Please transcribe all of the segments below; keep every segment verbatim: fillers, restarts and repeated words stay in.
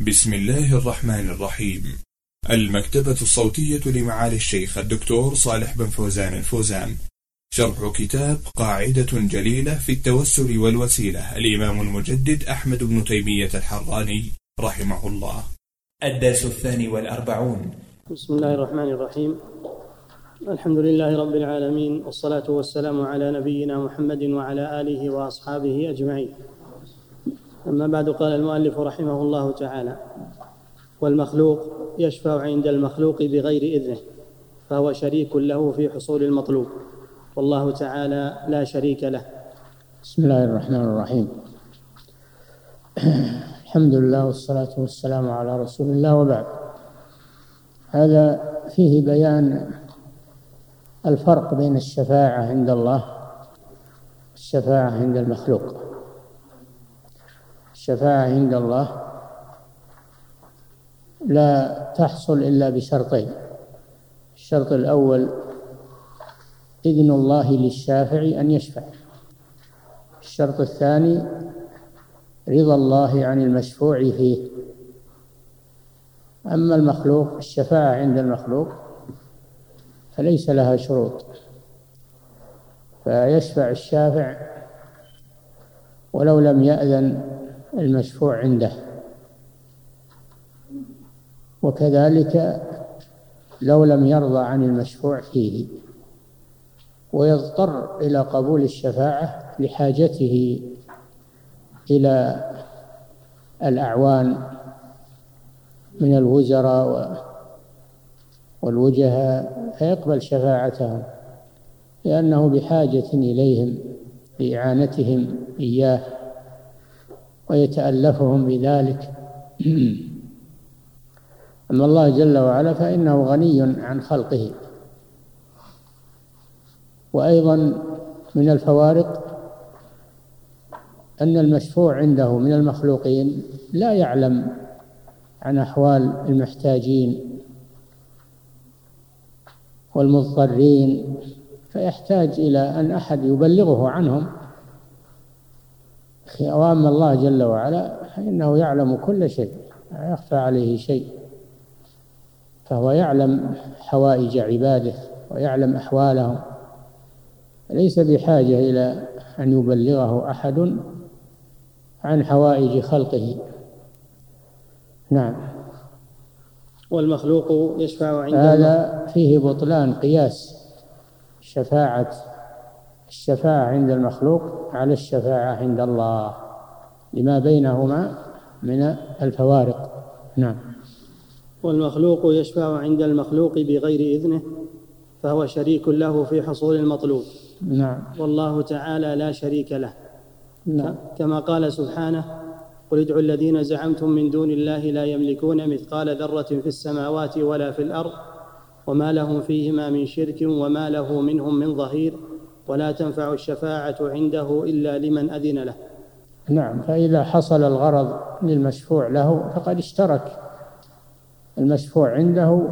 بسم الله الرحمن الرحيم. المكتبة الصوتية لمعالي الشيخ الدكتور صالح بن فوزان الفوزان، شرح كتاب قاعدة جليلة في التوسل والوسيلة، الإمام المجدد أحمد بن تيمية الحراني رحمه الله. الدرس الثاني والأربعون. بسم الله الرحمن الرحيم. الحمد لله رب العالمين، والصلاة والسلام على نبينا محمد وعلى آله وأصحابه أجمعين. أما بعد، قال المؤلف رحمه الله تعالى: والمخلوق يشفع عند المخلوق بغير إذنه، فهو شريك له في حصول المطلوب، والله تعالى لا شريك له. بسم الله الرحمن الرحيم. الحمد لله والصلاة والسلام على رسول الله، وبعد. هذا فيه بيان الفرق بين الشفاعة عند الله والشفاعة عند المخلوق. الشفاعة عند الله لا تحصل إلا بشرطين: الشرط الأول إذن الله للشافع أن يشفع، الشرط الثاني رضا الله عن المشفوع فيه. أما المخلوق، الشفاعة عند المخلوق فليس لها شروط، فيشفع الشافع ولو لم يأذن المشفوع عنده، وكذلك لو لم يرضى عن المشفوع فيه، ويضطر إلى قبول الشفاعة لحاجته إلى الأعوان من الوزراء والوجهاء، فيقبل شفاعتهم لأنه بحاجة إليهم لإعانتهم إياه ويتألفهم بذلك. أما الله جل وعلا فإنه غني عن خلقه. وأيضا من الفوارق أن المشفوع عنده من المخلوقين لا يعلم عن أحوال المحتاجين والمضطرين، فيحتاج إلى أن أحد يبلغه عنهم. وأما الله جل وعلا فإنه يعلم كل شيء، لا يخفى عليه شيء، فهو يعلم حوائج عباده ويعلم أحوالهم، ليس بحاجة إلى أن يبلغه أحد عن حوائج خلقه. نعم. والمخلوق يشفع عند هذا فيه بطلان قياس شفاعة الشفاعة عند المخلوق على الشفاعة عند الله لما بينهما من الفوارق. نعم. والمخلوق يشفع عند المخلوق بغير إذنه، فهو شريك له في حصول المطلوب. نعم. والله تعالى لا شريك له. نعم. كما قال سبحانه: قل ادعوا الذين زعمتم من دون الله لا يملكون مثقال ذرة في السماوات ولا في الأرض وما لهم فيهما من شرك وما له منهم من ظهير ولا تنفع الشفاعة عنده إلا لمن أذن له. نعم. فإذا حصل الغرض للمشفوع له فقد اشترك المشفوع عنده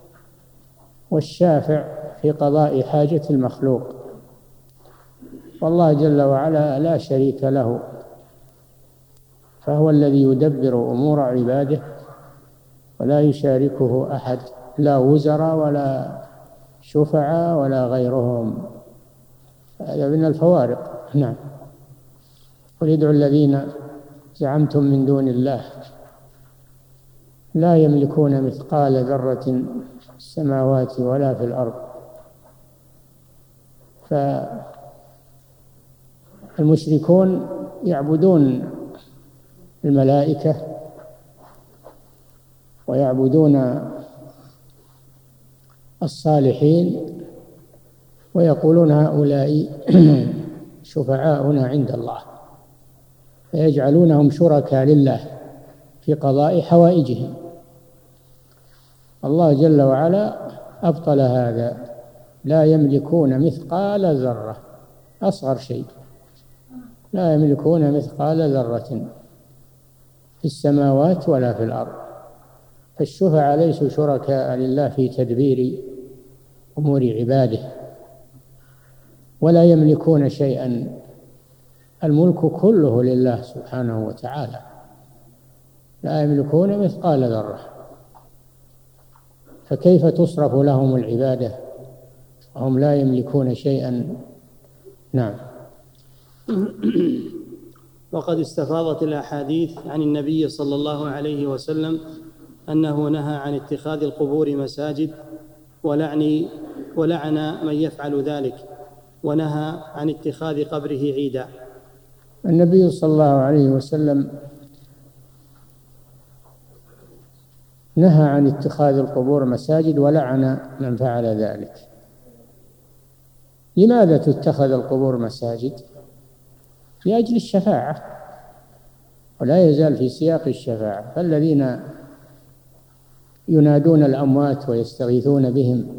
والشافع في قضاء حاجة المخلوق، والله جل وعلا لا شريك له، فهو الذي يدبر أمور عباده ولا يشاركه أحد، لا وزراء ولا شفعاء ولا غيرهم. هذا من الفوارق. نعم. قل ادعوا الذين زعمتم من دون الله لا يملكون مثقال ذرة في السماوات ولا في الأرض. فالمشركون يعبدون الملائكة ويعبدون الصالحين ويقولون هؤلاء شفعاؤنا عند الله، فيجعلونهم شركاء لله في قضاء حوائجهم. الله جل وعلا أبطل هذا، لا يملكون مثقال ذرة، أصغر شيء، لا يملكون مثقال ذرة في السماوات ولا في الأرض. فالشفعاء ليسوا شركاء لله في تدبير أمور عباده، ولا يملكون شيئا، الملك كله لله سبحانه وتعالى. لا يملكون مثقال ذرة، فكيف تصرف لهم العبادة وهم لا يملكون شيئا؟ نعم. وقد استفاضت الأحاديث عن النبي صلى الله عليه وسلم أنه نهى عن اتخاذ القبور مساجد ولعن ولعن من يفعل ذلك، ونهى عن اتخاذ قبره عيدا. النبي صلى الله عليه وسلم نهى عن اتخاذ القبور مساجد ولعن من فعل ذلك. لماذا تتخذ القبور مساجد؟ لأجل الشفاعة، ولا يزال في سياق الشفاعة. فالذين ينادون الأموات ويستغيثون بهم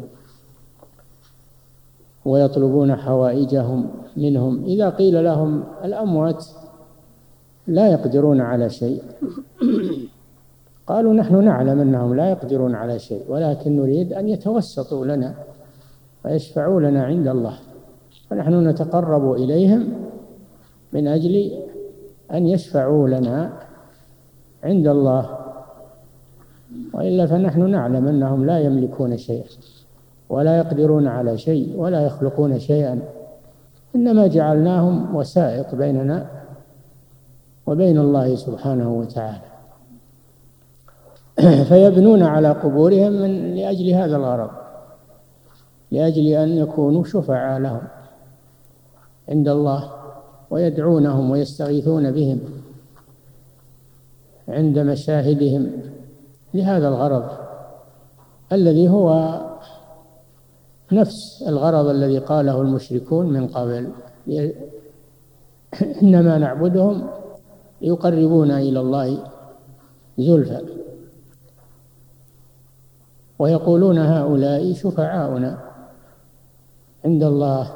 ويطلبون حوائجهم منهم، إذا قيل لهم الأموات لا يقدرون على شيء، قالوا نحن نعلم أنهم لا يقدرون على شيء، ولكن نريد أن يتوسطوا لنا ويشفعوا لنا عند الله، فنحن نتقرب إليهم من أجل أن يشفعوا لنا عند الله، وإلا فنحن نعلم أنهم لا يملكون شيئا ولا يقدرون على شيء ولا يخلقون شيئا، إنما جعلناهم وسائط بيننا وبين الله سبحانه وتعالى. فيبنون على قبورهم من لأجل هذا الغرض، لأجل أن يكونوا شفعاء لهم عند الله، ويدعونهم ويستغيثون بهم عند مشاهدهم لهذا الغرض الذي هو نفس الغرض الذي قاله المشركون من قبل: إنما نعبدهم ليقربونا إلى الله زلفى، ويقولون هؤلاء شفعاؤنا عند الله.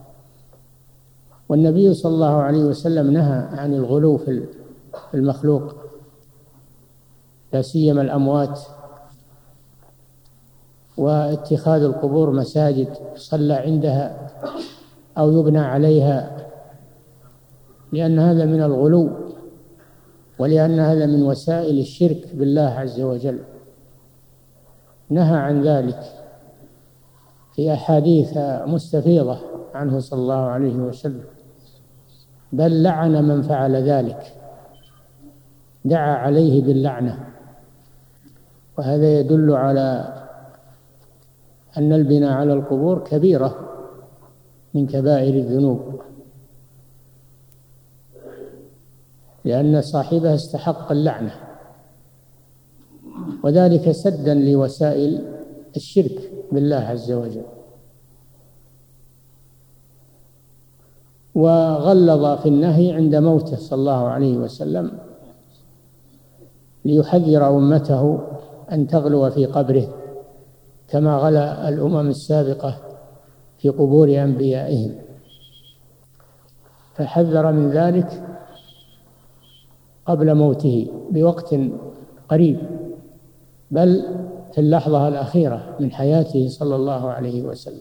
والنبي صلى الله عليه وسلم نهى عن الغلو في المخلوق، لا سيما الأموات، واتخاذ القبور مساجد صلى عندها أو يبنى عليها، لأن هذا من الغلو، ولأن هذا من وسائل الشرك بالله عز وجل. نهى عن ذلك في أحاديث مستفيضة عنه صلى الله عليه وسلم، بل لعن من فعل ذلك، دعا عليه باللعنة. وهذا يدل على أن البناء على القبور كبيرة من كبائر الذنوب، لأن صاحبها استحق اللعنة، وذلك سدا لوسائل الشرك بالله عز وجل. وغلظ في النهي عند موته صلى الله عليه وسلم ليحذر أمته أن تغلو في قبره كما غلا الأمم السابقة في قبور أنبيائهم، فحذر من ذلك قبل موته بوقت قريب، بل في اللحظة الأخيرة من حياته صلى الله عليه وسلم،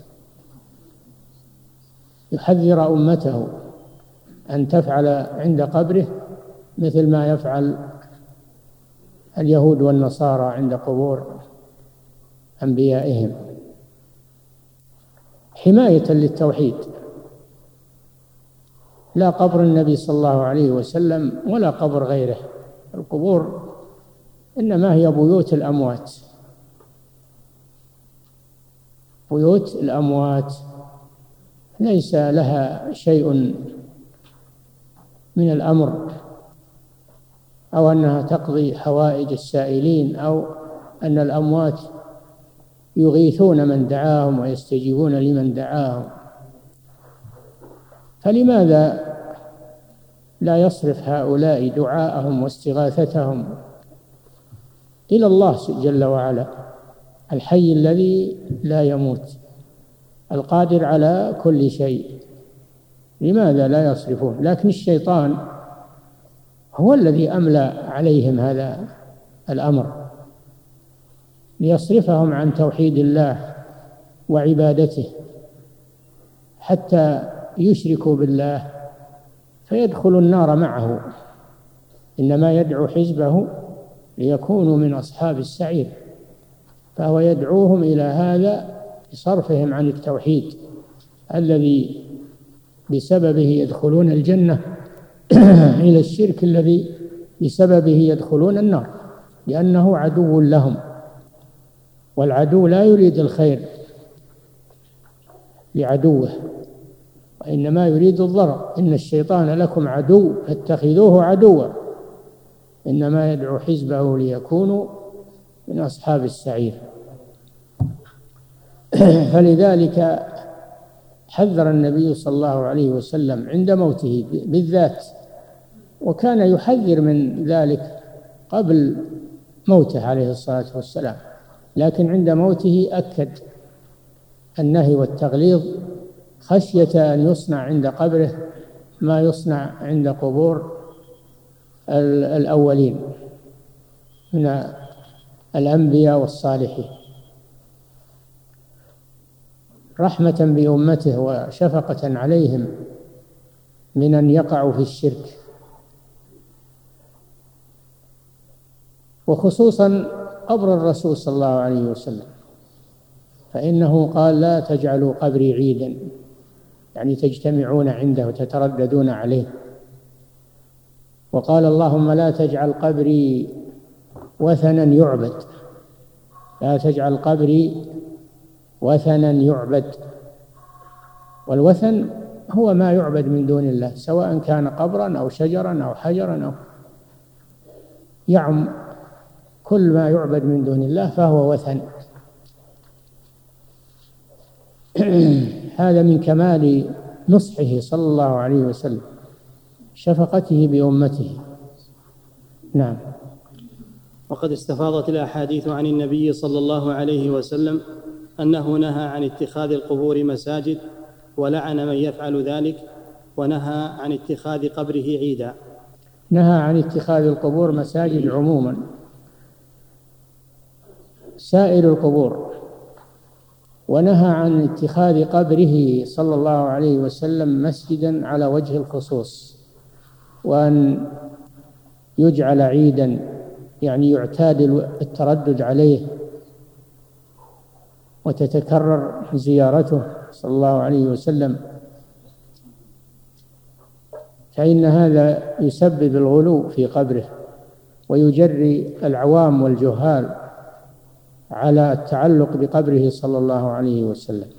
يحذر أمته أن تفعل عند قبره مثل ما يفعل اليهود والنصارى عند قبور أنبيائهم، حماية للتوحيد. لا قبر النبي صلى الله عليه وسلم ولا قبر غيره، القبور إنما هي بيوت الأموات، بيوت الأموات ليس لها شيء من الأمر، أو أنها تقضي حوائج السائلين، أو أن الأموات يغيثون من دعاهم ويستجيبون لمن دعاهم. فلماذا لا يصرف هؤلاء دعاءهم واستغاثتهم إلى الله جل وعلا، الحي الذي لا يموت القادر على كل شيء؟ لماذا لا يصرفون؟ لكن الشيطان هو الذي أملى عليهم هذا الأمر ليصرفهم عن توحيد الله وعبادته حتى يشركوا بالله فيدخلوا النار معه. إنما يدعو حزبه ليكونوا من أصحاب السعير، فهو يدعوهم إلى هذا بصرفهم عن التوحيد الذي بسببه يدخلون الجنة إلى الشرك الذي بسببه يدخلون النار، لأنه عدو لهم، والعدو لا يريد الخير لعدوه وإنما يريد الضرر. إن الشيطان لكم عدو فاتخذوه عدوا إنما يدعو حزبه ليكونوا من أصحاب السعير. فلذلك حذر النبي صلى الله عليه وسلم عند موته بالذات، وكان يحذر من ذلك قبل موته عليه الصلاة والسلام، لكن عند موته أكد النهي والتغليظ خشية أن يصنع عند قبره ما يصنع عند قبور الأولين من الأنبياء والصالحين، رحمة بأمته وشفقة عليهم من أن يقعوا في الشرك. وخصوصا قبر الرسول صلى الله عليه وسلم، فإنه قال لا تجعلوا قبري عيدا، يعني تجتمعون عنده وتترددون عليه. وقال اللهم لا تجعل قبري وثنا يعبد، لا تجعل قبري وثنا يعبد. والوثن هو ما يعبد من دون الله، سواء كان قبرا أو شجرا أو حجرا أو يعم كل ما يعبد من دون الله فهو وثن. هذا من كمال نصحه صلى الله عليه وسلم، شفقته بأمته. نعم. وقد استفاضت الأحاديث عن النبي صلى الله عليه وسلم أنه نهى عن اتخاذ القبور مساجد، ولعن من يفعل ذلك، ونهى عن اتخاذ قبره عيدا. نهى عن اتخاذ القبور مساجد عموما، سائر القبور، ونهى عن اتخاذ قبره صلى الله عليه وسلم مسجدا على وجه الخصوص، وأن يجعل عيدا، يعني يعتاد التردد عليه وتتكرر زيارته صلى الله عليه وسلم، فإن هذا يسبب الغلو في قبره ويجري العوام والجهال على التعلق بقبره صلى الله عليه وسلم.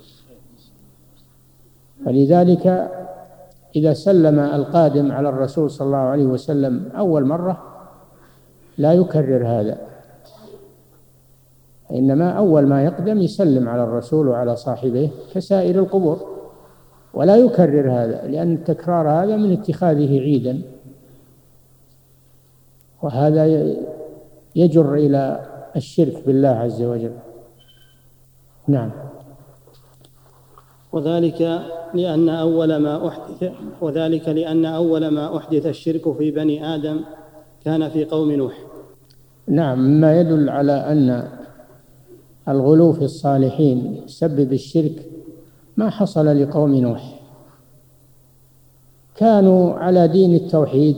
فلذلك إذا سلم القادم على الرسول صلى الله عليه وسلم أول مرة لا يكرر هذا، إنما أول ما يقدم يسلم على الرسول وعلى صاحبه كسائر القبور، ولا يكرر هذا، لأن التكرار هذا من اتخاذه عيدا، وهذا يجر إلى الشرك بالله عز وجل. نعم. وذلك لأن أول ما أحدث وذلك لأن أول ما أحدث الشرك في بني آدم كان في قوم نوح. نعم، مما يدل على أن الغلو في الصالحين يسبب الشرك ما حصل لقوم نوح، كانوا على دين التوحيد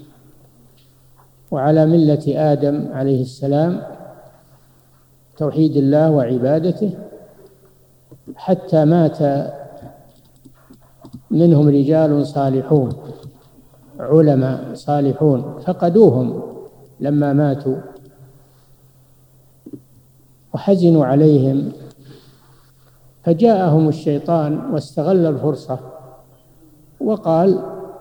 وعلى ملة آدم عليه السلام، توحيد الله وعبادته، حتى مات منهم رجال صالحون علماء صالحون فقدوهم لما ماتوا وحزنوا عليهم، فجاءهم الشيطان واستغل الفرصة وقال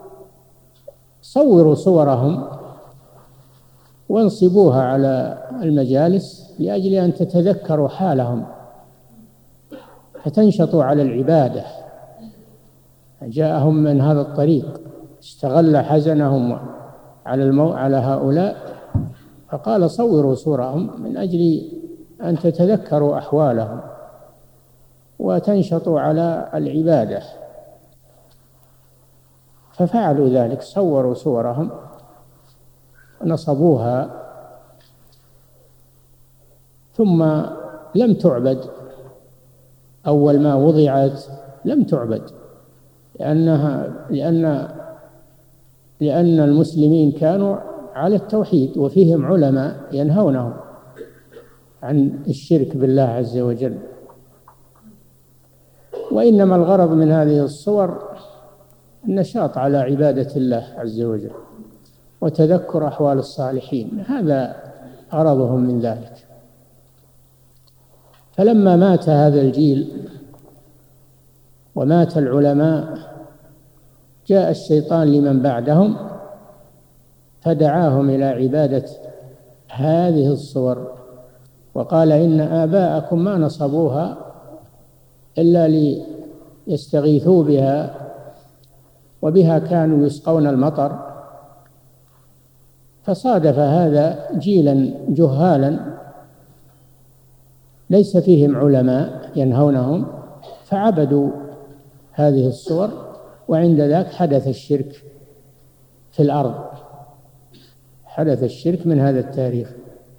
صوروا صورهم وانصبوها على المجالس لأجل أن تتذكروا حالهم فتنشطوا على العبادة. جاءهم من هذا الطريق، استغل حزنهم على المو... على هؤلاء فقال صوروا صورهم من أجل أن تتذكروا أحوالهم وتنشطوا على العبادة، ففعلوا ذلك، صوروا صورهم نصبوها، ثم لم تعبد. أول ما وضعت لم تعبد، لأنها لأن لأن المسلمين كانوا على التوحيد، وفيهم علماء ينهونهم عن الشرك بالله عز وجل. وإنما الغرض من هذه الصور النشاط على عبادة الله عز وجل وتذكر أحوال الصالحين، هذا غرضهم من ذلك. فلما مات هذا الجيل ومات العلماء جاء الشيطان لمن بعدهم فدعاهم إلى عبادة هذه الصور، وقال إن آباءكم ما نصبوها إلا ليستغيثوا بها، وبها كانوا يسقون المطر. فصادف هذا جيلا جهالا ليس فيهم علماء ينهونهم، فعبدوا هذه الصور، وعند ذاك حدث الشرك في الأرض، حدث الشرك من هذا التاريخ.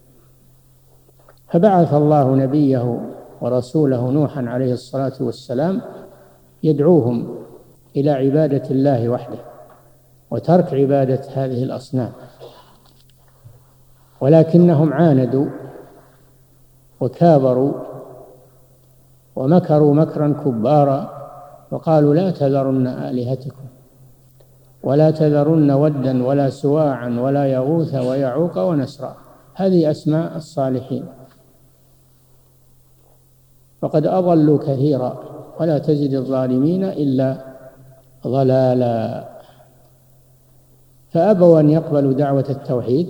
فبعث الله نبيه ورسوله نوحا عليه الصلاة والسلام يدعوهم إلى عبادة الله وحده وترك عبادة هذه الأصنام، ولكنهم عاندوا وكابروا ومكروا مكرا كبارا، وقالوا لا تذرن آلهتكم ولا تذرن ودا ولا سواعا ولا يغوث ويعوق ونسرا، هذه أسماء الصالحين، فقد أضلوا كثيرا ولا تزد الظالمين إلا ضلالا. فأبوا أن يقبلوا دعوة التوحيد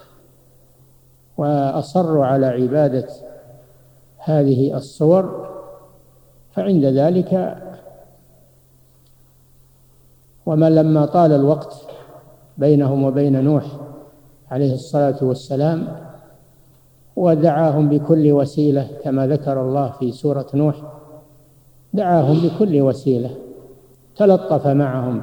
وأصروا على عبادة هذه الصور، فعند ذلك وما لما طال الوقت بينهم وبين نوح عليه الصلاة والسلام ودعاهم بكل وسيلة كما ذكر الله في سورة نوح، دعاهم بكل وسيلة، تلطف معهم،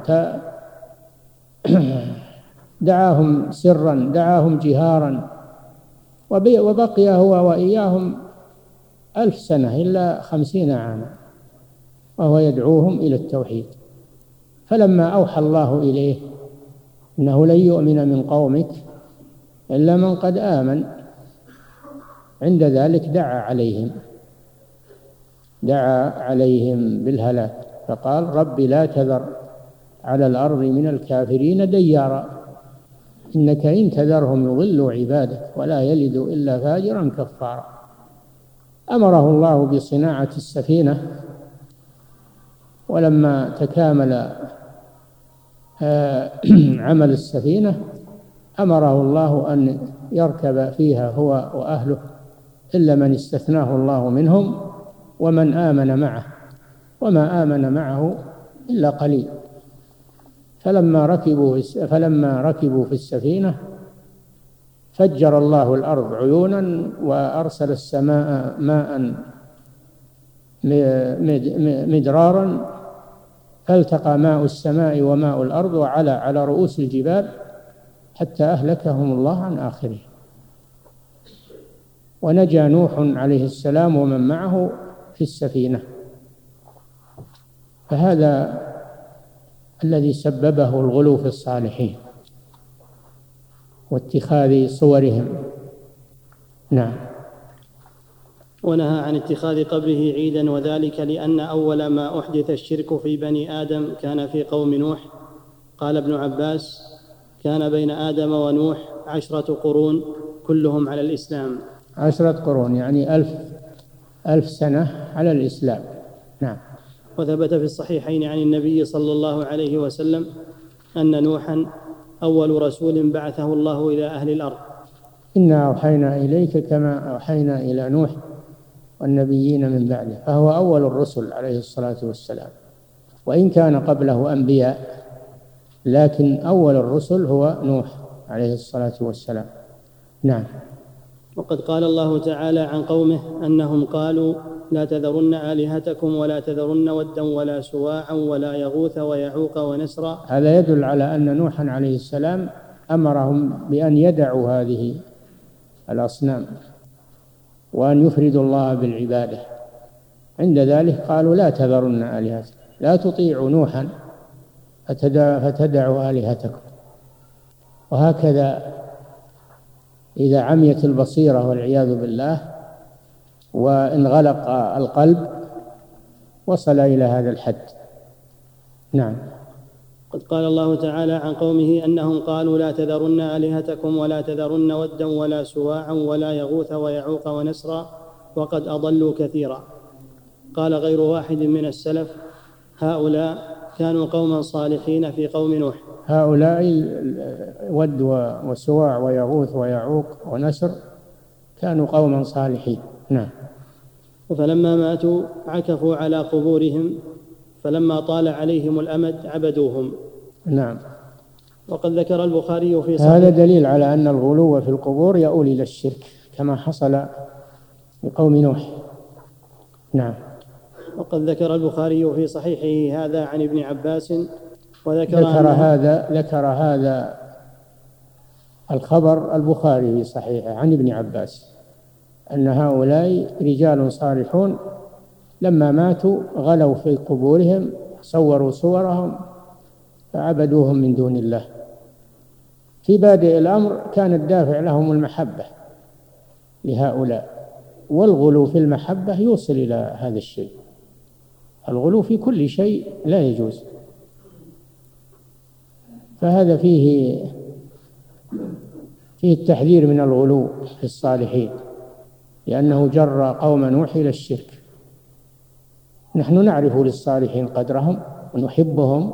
دعاهم سرا، دعاهم جهارا، وبقي هو وإياهم ألف سنة إلا خمسين عاما وهو يدعوهم إلى التوحيد. فلما أوحى الله إليه إنه لن يؤمن من قومك إلا من قد آمن، عند ذلك دعا عليهم دعا عليهم بالهلاك، فقال رب لا تذر على الأرض من الكافرين ديارا إنك إن تذرهم يضلوا عبادك ولا يلدوا إلا فاجرا كفارا. أمره الله بصناعة السفينة، ولما تكامل عمل السفينة أمره الله أن يركب فيها هو وأهله إلا من استثناه الله منهم ومن آمن معه، وما آمن معه إلا قليل. فلما ركبوا فلما ركبوا في السفينة فجر الله الأرض عيونا وأرسل السماء ماء مدرارا، فالتقى ماء السماء وماء الأرض وعلى على رؤوس الجبال حتى أهلكهم الله عن آخره. ونجا نوح عليه السلام ومن معه في السفينة. فهذا الذي سببه الغلو في الصالحين واتخاذ صورهم. نعم. ونهى عن اتخاذ قبره عيدا، وذلك لأن أول ما أحدث الشرك في بني آدم كان في قوم نوح. قال ابن عباس كان بين آدم ونوح عشرة قرون كلهم على الإسلام. عشرة قرون يعني ألف ألف سنة على الإسلام. نعم. وثبت في الصحيحين عن النبي صلى الله عليه وسلم أن نوحا أول رسول بعثه الله إلى أهل الأرض. إنا أوحينا إليك كما أوحينا إلى نوح والنبيين من بعده، فهو أول الرسل عليه الصلاة والسلام، وإن كان قبله أنبياء لكن أول الرسل هو نوح عليه الصلاة والسلام. نعم. وقد قال الله تعالى عن قومه أنهم قالوا لا تذرن آلهتكم ولا تذرن ودا ولا سواعا ولا يغوث ويعوق ونسرا. هذا يدل على أن نوحا عليه السلام أمرهم بأن يدعوا هذه الأصنام وأن يفردوا الله بالعبادة. عند ذلك قالوا لا تذرن آلهتكم، لا تطيعوا نوحا فتدعوا آلهتكم. وهكذا إذا عميت البصيرة والعياذ بالله وانغلق القلب وصل إلى هذا الحد. نعم. قد قال الله تعالى عن قومه أنهم قالوا لا تذرن آلهتكم ولا تذرن ودا ولا سواعا ولا يغوث ويعوق ونسرا وقد أضلوا كثيرا. قال غير واحد من السلف هؤلاء كانوا قوما صالحين في قوم نوح. هؤلاء ود وسواع ويغوث ويعوق ونسر كانوا قوما صالحين. نعم. فلما ماتوا عكفوا على قبورهم فلما طال عليهم الأمد عبدوهم. نعم. وقد ذكر البخاري في صحيح هذا دليل على أن الغلو في القبور يؤول إلى الشرك كما حصل لقوم نوح. نعم. وقد ذكر البخاري في صحيحه هذا عن ابن عباس وذكر ذكر هذا ذكر هذا الخبر البخاري في صحيحه عن ابن عباس أن هؤلاء رجال صالحون لما ماتوا غلوا في قبورهم صوروا صورهم فعبدوهم من دون الله. في بادئ الأمر كان الدافع لهم المحبة لهؤلاء، والغلو في المحبة يوصل إلى هذا الشيء. الغلو في كل شيء لا يجوز، فهذا فيه فيه التحذير من الغلو في الصالحين لأنه جر قوم نوح إلى الشرك. نحن نعرف للصالحين قدرهم ونحبهم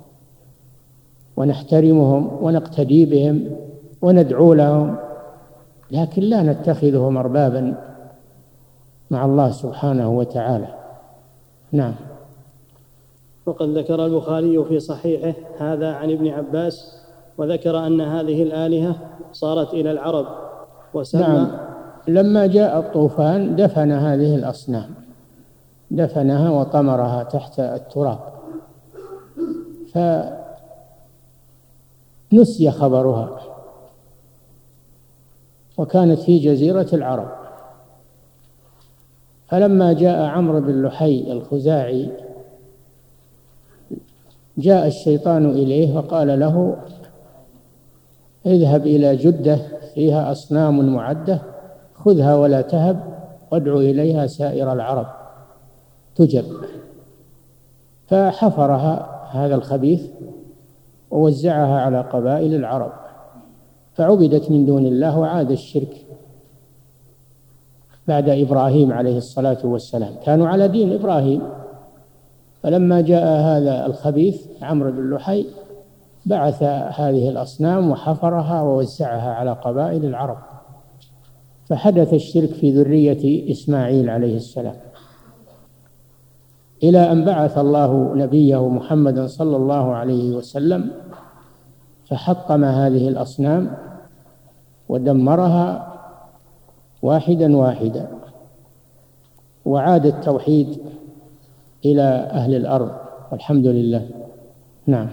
ونحترمهم ونقتدي بهم وندعو لهم، لكن لا نتخذهم أربابا مع الله سبحانه وتعالى. نعم. وقد ذكر البخاري في صحيحه هذا عن ابن عباس وذكر أن هذه الآلهة صارت إلى العرب وسمى. نعم. لما جاء الطوفان دفن هذه الأصنام، دفنها وطمرها تحت التراب، فنسي خبرها وكانت في جزيرة العرب. فلما جاء عمرو بن لحي الخزاعي جاء الشيطان إليه وقال له اذهب إلى جدة فيها أصنام معدة خذها ولا تهب وادعو إليها سائر العرب تجب. فحفرها هذا الخبيث ووزعها على قبائل العرب فعبدت من دون الله وعاد الشرك بعد إبراهيم عليه الصلاة والسلام. كانوا على دين إبراهيم، فلما جاء هذا الخبيث عمرو بن لحي بعث هذه الأصنام وحفرها ووزعها على قبائل العرب، فحدث الشرك في ذرية إسماعيل عليه السلام، إلى أن بعث الله نبيه محمدا صلى الله عليه وسلم فحطم هذه الأصنام ودمرها واحدا واحدا، وعاد التوحيد إلى أهل الأرض والحمد لله. نعم.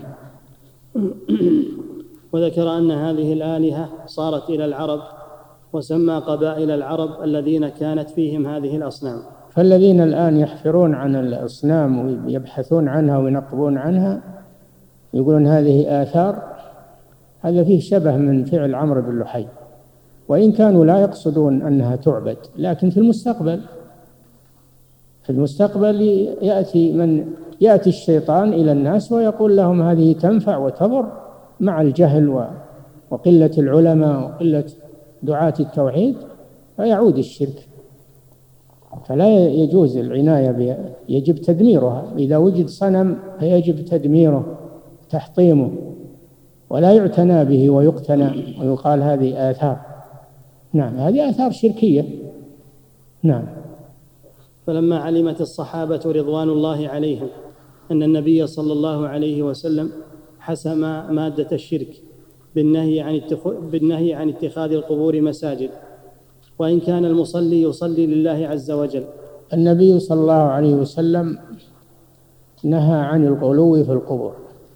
وذكر أن هذه الآلهة صارت إلى العرب وسمى قبائل العرب الذين كانت فيهم هذه الأصنام. فالذين الآن يحفرون عن الأصنام ويبحثون عنها وينقبون عنها يقولون هذه آثار، هذا فيه شبه من فعل عمرو بن لحي، وإن كانوا لا يقصدون أنها تعبد، لكن في المستقبل في المستقبل يأتي من يأتي الشيطان إلى الناس ويقول لهم هذه تنفع وتضر مع الجهل وقلة العلماء وقلة دعاة التوحيد، فيعود الشرك. فلا يجوز العناية بها، يجب تدميرها. إذا وجد صنم فيجب تدميره تحطيمه، ولا يعتنى به ويقتنى ويقال هذه آثار. نعم، هذه آثار شركية. نعم. فلما علمت الصحابة رضوان الله عليهم أن النبي صلى الله عليه وسلم حسم مادة الشرك بالنهي عن بالنهي عن اتخاذ القبور مساجد، وإن كان المصلي يصلي لله عز وجل. النبي صلى الله عليه وسلم نهى عن الغلو في القبور،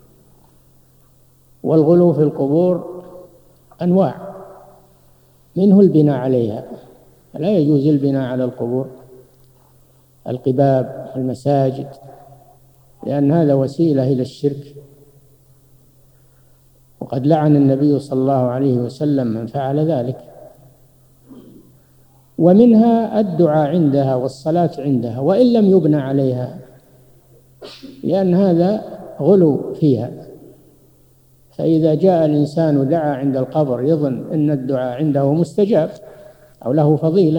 والغلو في القبور أنواع، منه البناء عليها، لا يجوز البناء على القبور، القباب، المساجد، لأن هذا وسيلة إلى الشرك. وقد لعن النبي صلى الله عليه وسلم من فعل ذلك. ومنها الدعاء عندها والصلاة عندها وإن لم يبنى عليها، لأن هذا غلو فيها. فإذا جاء الإنسان ودعا عند القبر يظن أن الدعاء عنده مستجاب أو له فضيلة،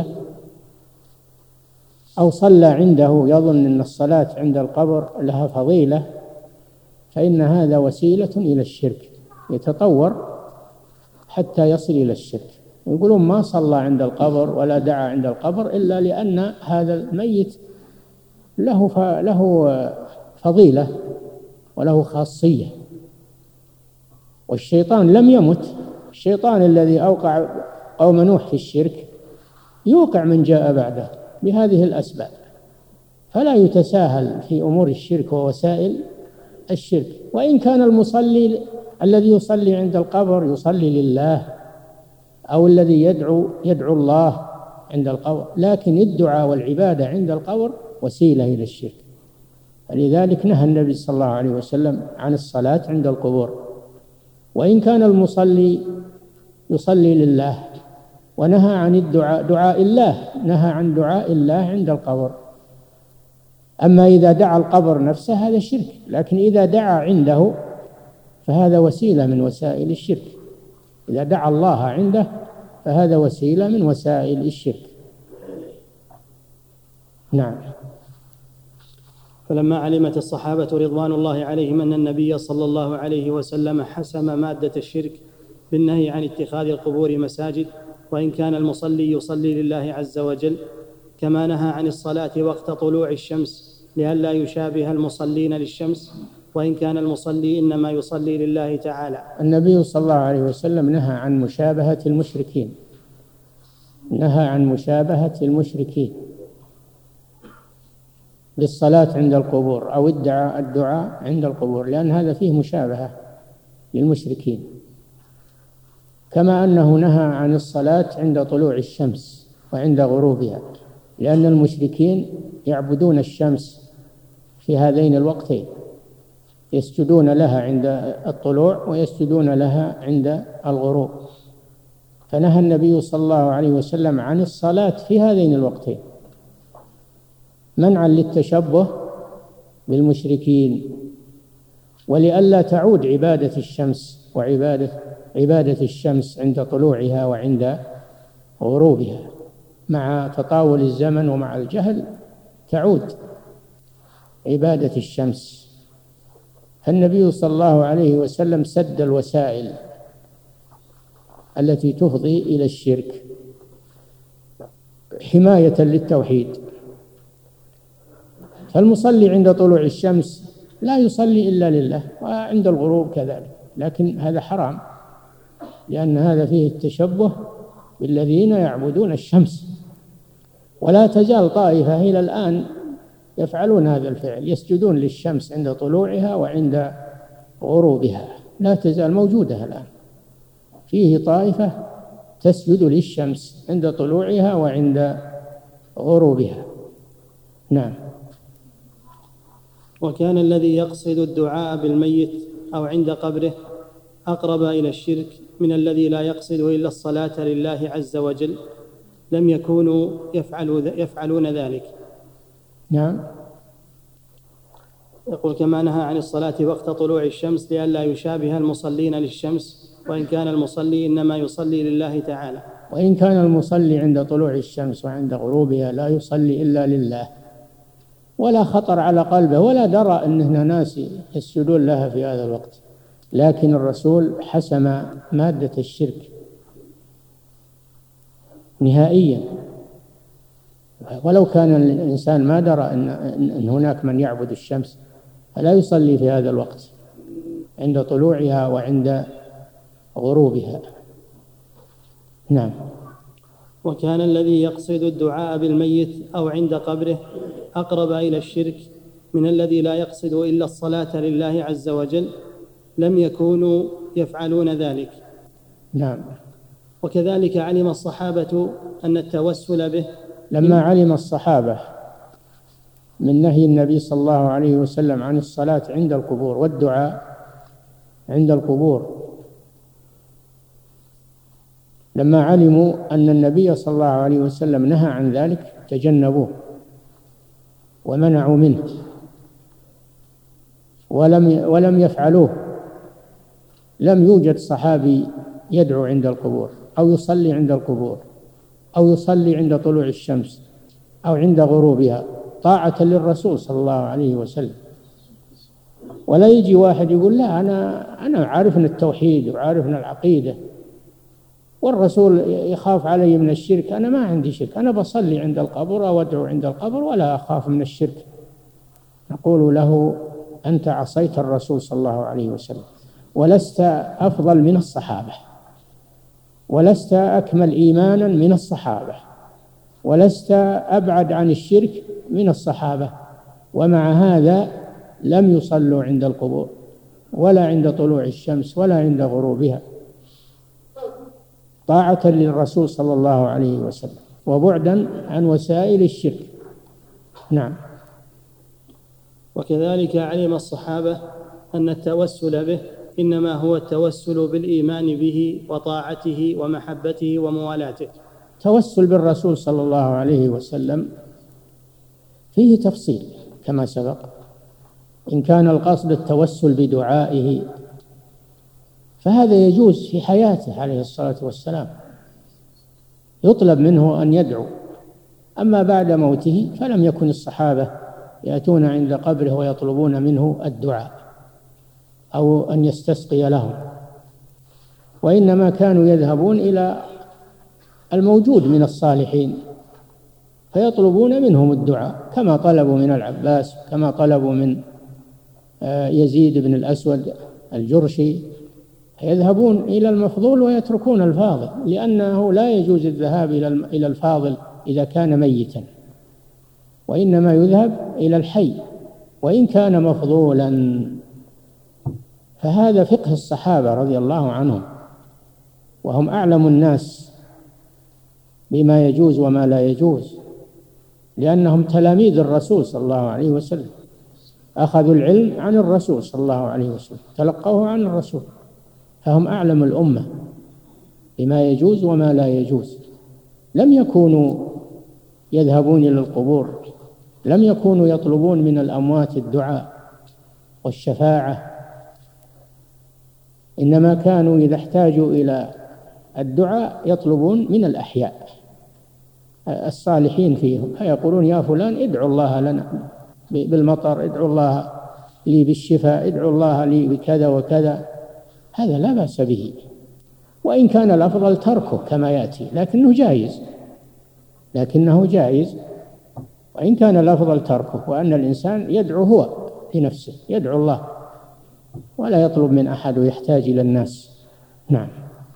أو صلى عنده يظن أن الصلاة عند القبر لها فضيلة، فإن هذا وسيلة إلى الشرك، يتطور حتى يصل إلى الشرك. يقولون ما صلى عند القبر ولا دعا عند القبر إلا لأن هذا الميت له له فضيلة وله خاصية. والشيطان لم يمت، الشيطان الذي أوقع قوم نوح في الشرك يوقع من جاء بعده بهذه الأسباب، فلا يتساهل في أمور الشرك ووسائل الشرك. وإن كان المصلي الذي يصلي عند القبر يصلي لله، أو الذي يدعو يدعو الله عند القبر، لكن الدعاء والعبادة عند القبر وسيلة إلى الشرك. فلذلك نهى النبي صلى الله عليه وسلم عن الصلاة عند القبور. وإن كان المصلي يصلي لله، ونهى عن الدعاء دعاء الله، نهى عن دعاء الله عند القبر. أما إذا دعا القبر نفسه هذا شرك، لكن إذا دعا عنده فهذا وسيلة من وسائل الشرك. إذا دعا الله عنده فهذا وسيلة من وسائل الشرك. نعم. فلما علمت الصحابة رضوان الله عليهم أن النبي صلى الله عليه وسلم حسم مادة الشرك بالنهي عن اتخاذ القبور مساجد، وإن كان المصلي يصلي لله عز وجل، كما نهى عن الصلاة وقت طلوع الشمس لئلا يشابه المصلين للشمس، وإن كان المصلي إنما يصلي لله تعالى. النبي صلى الله عليه وسلم نهى عن مشابهة المشركين، نهى عن مشابهة المشركين بالصلاة عند القبور أو الدعاء الدعاء عند القبور، لأن هذا فيه مشابهة للمشركين. كما أنه نهى عن الصلاة عند طلوع الشمس وعند غروبها، لأن المشركين يعبدون الشمس في هذين الوقتين، يسجدون لها عند الطلوع ويسجدون لها عند الغروب. فنهى النبي صلى الله عليه وسلم عن الصلاة في هذين الوقتين منعا للتشبه بالمشركين، ولئلا تعود عبادة الشمس وعبادة عبادة الشمس عند طلوعها وعند غروبها. مع تطاول الزمن ومع الجهل تعود عبادة الشمس. فالنبي صلى الله عليه وسلم سد الوسائل التي تفضي إلى الشرك حماية للتوحيد. فالمصلي عند طلوع الشمس لا يصلي إلا لله، وعند الغروب كذلك، لكن هذا حرام، لأن هذا فيه التشبه بالذين يعبدون الشمس. ولا تزال طائفة إلى الآن يفعلون هذا الفعل، يسجدون للشمس عند طلوعها وعند غروبها، لا تزال موجودة الآن. فيه طائفة تسجد للشمس عند طلوعها وعند غروبها. نعم. وكان الذي يقصد الدعاء بالميت أو عند قبره أقرب إلى الشرك من الذي لا يقصد إلا الصلاة لله عز وجل، لم يكونوا يفعلون ذلك. نعم. يقول كما نهى عن الصلاة وقت طلوع الشمس لئلا يشابه المصلين للشمس، وإن كان المصلي إنما يصلي لله تعالى. وإن كان المصلي عند طلوع الشمس وعند غروبها لا يصلي إلا لله، ولا خطر على قلبه ولا درى أنه ناس يسجدون لها في هذا الوقت، لكن الرسول حسم مادة الشرك نهائيا. ولو كان الإنسان ما درى أن هناك من يعبد الشمس فلا يصلي في هذا الوقت عند طلوعها وعند غروبها. نعم. وكان الذي يقصد الدعاء بالميت أو عند قبره أقرب إلى الشرك من الذي لا يقصد إلا الصلاة لله عز وجل، لم يكونوا يفعلون ذلك. نعم. وكذلك علم الصحابة أن التوسل به، لما علم الصحابة من نهي النبي صلى الله عليه وسلم عن الصلاة عند القبور والدعاء عند القبور، لما علموا أن النبي صلى الله عليه وسلم نهى عن ذلك تجنبوه ومنعوا منه ولم ولم يفعلوه. لم يوجد صحابي يدعو عند القبور أو يصلي عند القبور أو يصلي عند طلوع الشمس أو عند غروبها طاعة للرسول صلى الله عليه وسلم. ولا يجي واحد يقول لا أنا أنا عارف التوحيد وعارف العقيدة والرسول يخاف علي من الشرك، أنا ما عندي شرك، أنا بصلي عند القبر أو أدعو عند القبر ولا أخاف من الشرك. نقول له أنت عصيت الرسول صلى الله عليه وسلم، ولست أفضل من الصحابة، ولست أكمل إيمانا من الصحابة، ولست أبعد عن الشرك من الصحابة، ومع هذا لم يصلوا عند القبور ولا عند طلوع الشمس ولا عند غروبها طاعة للرسول صلى الله عليه وسلم وبعدا عن وسائل الشرك. نعم. وكذلك علم الصحابة أن التوسل به إنما هو التوسل بالإيمان به وطاعته ومحبته وموالاته. التوسل بالرسول صلى الله عليه وسلم فيه تفصيل كما سبق. إن كان القصد التوسل بدعائه فهذا يجوز في حياته عليه الصلاة والسلام، يطلب منه أن يدعو. أما بعد موته فلم يكن الصحابة يأتون عند قبره ويطلبون منه الدعاء أو أن يستسقي لهم، وإنما كانوا يذهبون إلى الموجود من الصالحين فيطلبون منهم الدعاء، كما طلبوا من العباس، كما طلبوا من يزيد بن الأسود الجرشي. يذهبون إلى المفضول ويتركون الفاضل، لأنه لا يجوز الذهاب إلى الفاضل إذا كان ميتا، وإنما يذهب إلى الحي وإن كان مفضولا. فهذا فقه الصحابة رضي الله عنهم، وهم أعلم الناس بما يجوز وما لا يجوز، لأنهم تلاميذ الرسول صلى الله عليه وسلم، أخذوا العلم عن الرسول صلى الله عليه وسلم، تلقوه عن الرسول، فهم أعلم الأمة بما يجوز وما لا يجوز. لم يكونوا يذهبون إلى القبور، لم يكونوا يطلبون من الأموات الدعاء والشفاعة، إنما كانوا إذا احتاجوا إلى الدعاء يطلبون من الأحياء الصالحين فيهم، فيقولون يا فلان ادعو الله لنا بالمطر، ادعو الله لي بالشفاء، ادعو الله لي بكذا وكذا. هذا لا بأس به، وإن كان الأفضل تركه كما يأتي، لكنه جائز، لكنه جائز وإن كان الأفضل تركه، وأن الإنسان يدعو هو في نفسه، يدعو الله ولا يطلب من أحد ويحتاج إلى الناس. نعم.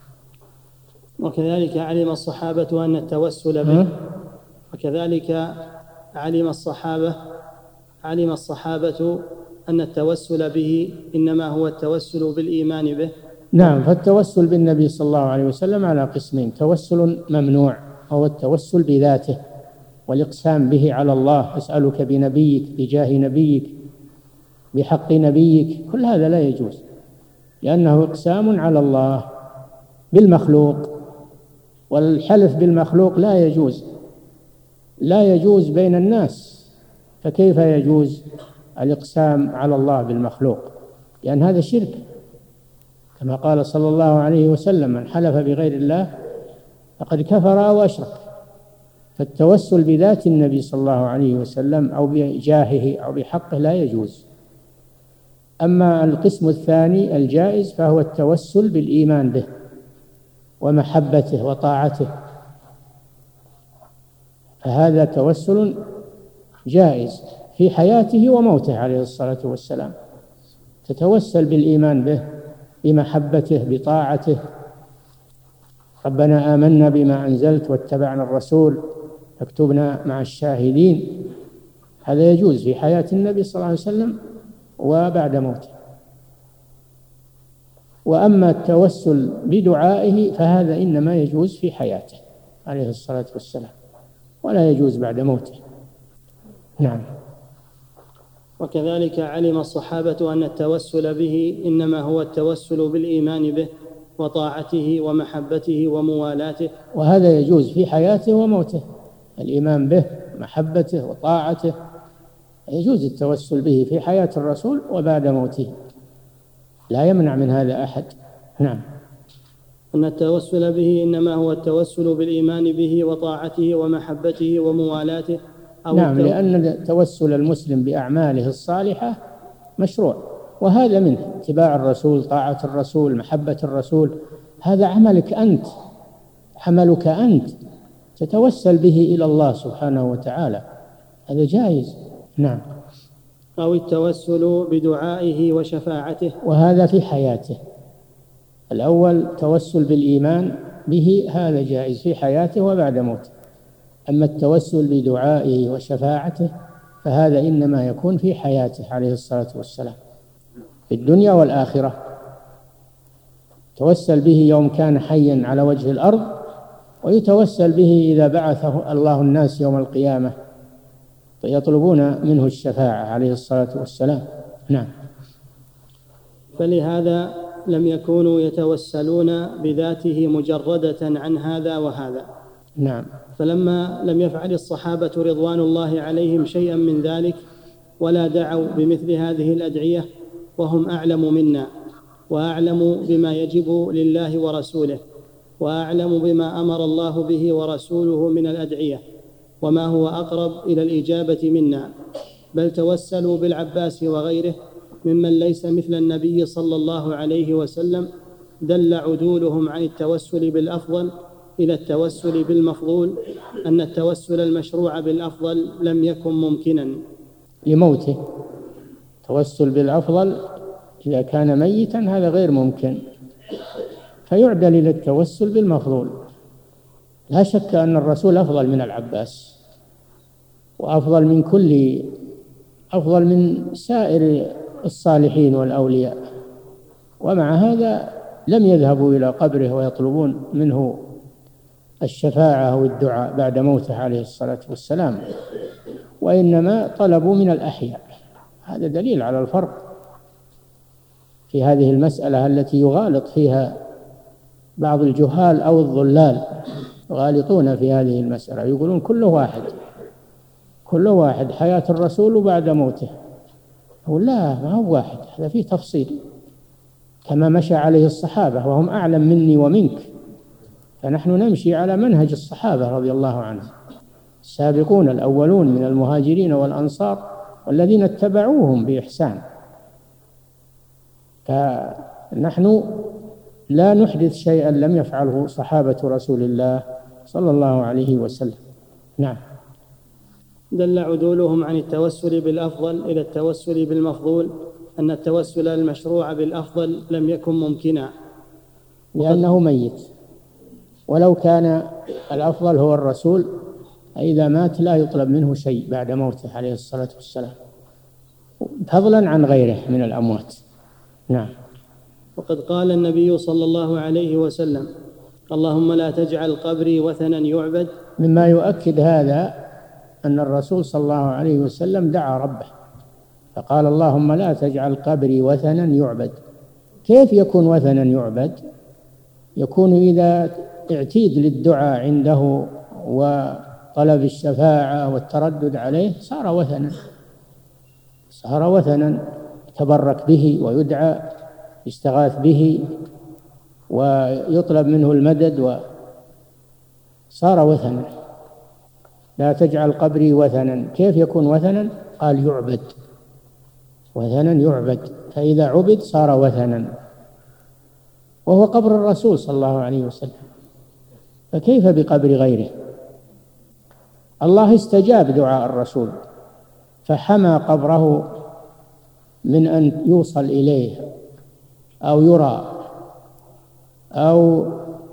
وكذلك علم الصحابة أن التوسل به وكذلك علم الصحابة علم الصحابة أن التوسل به إنما هو التوسل بالإيمان به. نعم. فالتوسل بالنبي صلى الله عليه وسلم على قسمين: توسل ممنوع هو التوسل بذاته والإقسام به على الله، أسألك بنبيك، بجاه نبيك، بحق نبيك، كل هذا لا يجوز، لأنه إقسام على الله بالمخلوق، والحلف بالمخلوق لا يجوز، لا يجوز بين الناس، فكيف يجوز الإقسام على الله بالمخلوق؟ لأن هذا شرك، كما قال صلى الله عليه وسلم: من حلف بغير الله فقد كفر أو أشرك. فالتوسل بذات النبي صلى الله عليه وسلم أو بجاهه أو بحقه لا يجوز. أما القسم الثاني الجائز فهو التوسل بالإيمان به ومحبته وطاعته، فهذا توسل جائز في حياته وموته عليه الصلاة والسلام. تتوسل بالإيمان به، بمحبته، بطاعته: ربنا آمنا بما أنزلت واتبعنا الرسول فاكتبنا مع الشاهدين. هذا يجوز في حياة النبي صلى الله عليه وسلم وبعد موته. وأما التوسل بدعائه فهذا إنما يجوز في حياته عليه الصلاة والسلام، ولا يجوز بعد موته. نعم. وكذلك علم الصحابة أن التوسل به إنما هو التوسل بالإيمان به وطاعته ومحبته وموالاته. وهذا يجوز في حياته وموته، الإيمان به محبته وطاعته يجوز التوسل به في حياة الرسول وبعد موته، لا يمنع من هذا أحد. نعم. أن التوسل به إنما هو التوسل بالإيمان به وطاعته ومحبته وموالاته. أو نعم، لأن توسل المسلم بأعماله الصالحة مشروع، وهذا منه اتباع الرسول، طاعة الرسول، محبة الرسول، هذا عملك أنت، عملك أنت تتوسل به إلى الله سبحانه وتعالى، هذا جائز. نعم. أو التوسل بدعائه وشفاعته، وهذا في حياته. الأول توسل بالإيمان به، هذا جائز في حياته وبعد موته. أما التوسل بدعائه وشفاعته فهذا إنما يكون في حياته عليه الصلاة والسلام في الدنيا والآخرة. توسل به يوم كان حيا على وجه الأرض، ويتوسل به إذا بعثه الله الناس يوم القيامة فيطلبون منه الشفاعة عليه الصلاة والسلام. نعم. فلهذا لم يكونوا يتوسلون بذاته مجردة عن هذا وهذا. نعم. فلما لم يفعل الصحابة رضوان الله عليهم شيئا من ذلك ولا دعوا بمثل هذه الأدعية وهم أعلم منا وأعلم بما يجب لله ورسوله وأعلم بما أمر الله به ورسوله من الأدعية وما هو أقرب إلى الإجابة منا، بل توسلوا بالعباس وغيره ممن ليس مثل النبي صلى الله عليه وسلم، دل عدولهم عن التوسل بالأفضل إلى التوسل بالمفضول أن التوسل المشروع بالأفضل لم يكن ممكنا لموته. توسل بالأفضل إذا كان ميتا هذا غير ممكن، فيعدل إلى التوسل بالمفضول. لا شك أن الرسول أفضل من العباس، وأفضل من كل أفضل من سائر الصالحين والأولياء، ومع هذا لم يذهبوا إلى قبره ويطلبون منه الشفاعة أو الدعاء بعد موته عليه الصلاة والسلام، وإنما طلبوا من الأحياء. هذا دليل على الفرق في هذه المسألة التي يغالط فيها بعض الجهال أو الضلال، يغالطون في هذه المسألة، يقولون كل واحد كل واحد حياة الرسول بعد موته. يقول لا، ما هو واحد، هذا فيه تفصيل، كما مشى عليه الصحابة وهم أعلم مني ومنك، فنحن نمشي على منهج الصحابة رضي الله عنهم السابقون الأولون من المهاجرين والأنصار والذين اتبعوهم بإحسان. فنحن لا نحدث شيئا لم يفعله صحابة رسول الله صلى الله عليه وسلم. نعم. دل عدولهم عن التوسل بالأفضل إلى التوسل بالمفضول أن التوسل المشروع بالأفضل لم يكن ممكنا لأنه ميت، ولو كان الأفضل هو الرسول إذا مات لا يطلب منه شيء بعد موته عليه الصلاة والسلام، فضلا عن غيره من الأموات. نعم. وقد قال النبي صلى الله عليه وسلم: اللهم لا تجعل قبري وثنا يعبد. مما يؤكد هذا أن الرسول صلى الله عليه وسلم دعا ربه فقال: اللهم لا تجعل قبري وثنا يعبد. كيف يكون وثنا يعبد؟ يكون إذا اعتيد للدعاء عنده وطلب الشفاعة والتردد عليه صار وثنا صار وثنا يتبرك به ويدعى، يستغاث به ويطلب منه المدد، وصار وثنا. لا تجعل قبري وثنا. كيف يكون وثنا؟ قال يعبد، وثنا يعبد، فإذا عبد صار وثنا، وهو قبر الرسول صلى الله عليه وسلم، فكيف بقبر غيره؟ الله استجاب دعاء الرسول فحمى قبره من أن يوصل إليه أو يرى أو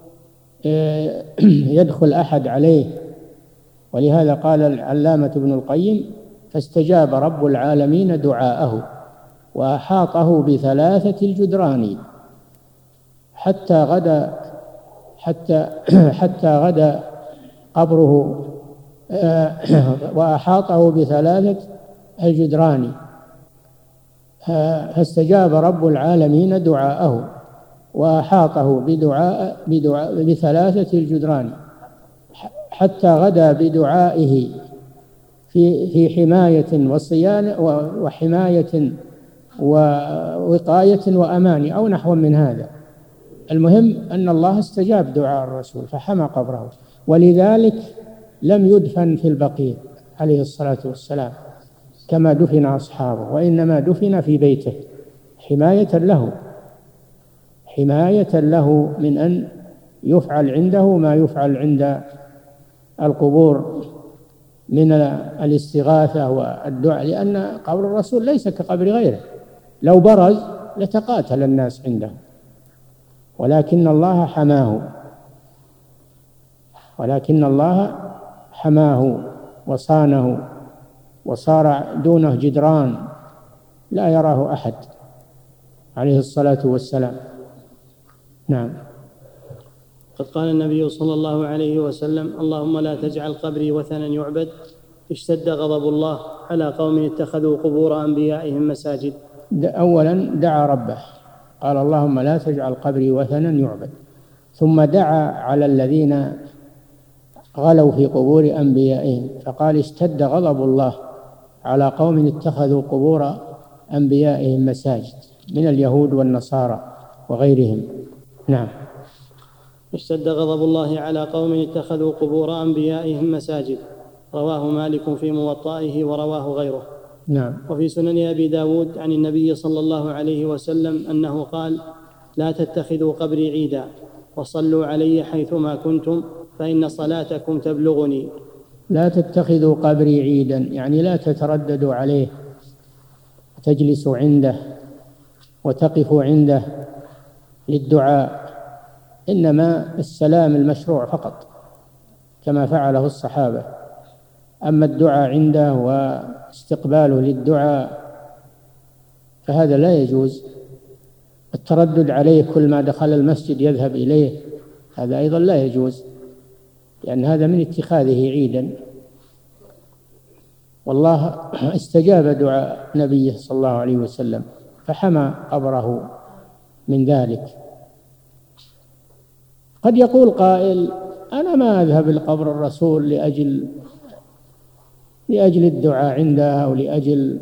يدخل أحد عليه. ولهذا قال العلامة ابن القيم: فاستجاب رب العالمين دعاءه وأحاطه بثلاثة الجدران حتى غدا حتى حتى غدا قبره وأحاطه بثلاثة الجدران. فاستجاب رب العالمين دعاءه وأحاطه بدعاء بدعاء بثلاثة الجدران حتى غدا بدعائه في في حماية وصيانة وحماية ووقاية وأمان أو نحو من هذا. المهم أن الله استجاب دعاء الرسول فحمى قبره، ولذلك لم يدفن في البقيع عليه الصلاة والسلام كما دفن أصحابه، وإنما دفن في بيته حماية له حماية له من أن يفعل عنده ما يفعل عند القبور من الاستغاثة والدعاء، لأن قبر الرسول ليس كقبر غيره، لو برز لتقاتل الناس عنده، ولكن الله حماه ولكن الله حماه وصانه وصار دونه جدران لا يراه أحد عليه الصلاة والسلام. نعم. قد قال النبي صلى الله عليه وسلم: اللهم لا تجعل قبري وثنا يعبد، اشتد غضب الله على قوم اتخذوا قبور أنبيائهم مساجد. أولا دعا ربه قال: اللهم لا تجعل قبري وثنا يعبد، ثم دعا على الذين غلوا في قبور أنبيائهم فقال: اشتد غضب الله على قوم اتخذوا قبور أنبيائهم مساجد من اليهود والنصارى وغيرهم. نعم. اشتد غضب الله على قوم اتخذوا قبور أنبيائهم مساجد، رواه مالك في موطئه ورواه غيره. نعم. وفي سنن أبي داود عن النبي صلى الله عليه وسلم أنه قال: لا تتخذوا قبري عيدا، وصلوا علي حيثما كنتم فإن صلاتكم تبلغني. لا تتخذوا قبري عيدا يعني لا تترددوا عليه، تجلسوا عنده وتقفوا عنده للدعاء، إنما السلام المشروع فقط كما فعله الصحابة، أما الدعاء عنده واستقباله للدعاء فهذا لا يجوز. التردد عليه كل ما دخل المسجد يذهب إليه هذا أيضا لا يجوز، لأن هذا من اتخاذه عيدا. والله استجاب دعاء نبيه صلى الله عليه وسلم فحمى قبره من ذلك. قد يقول قائل: أنا ما أذهب لقبر الرسول لأجل لأجل الدعاء عنده أو لأجل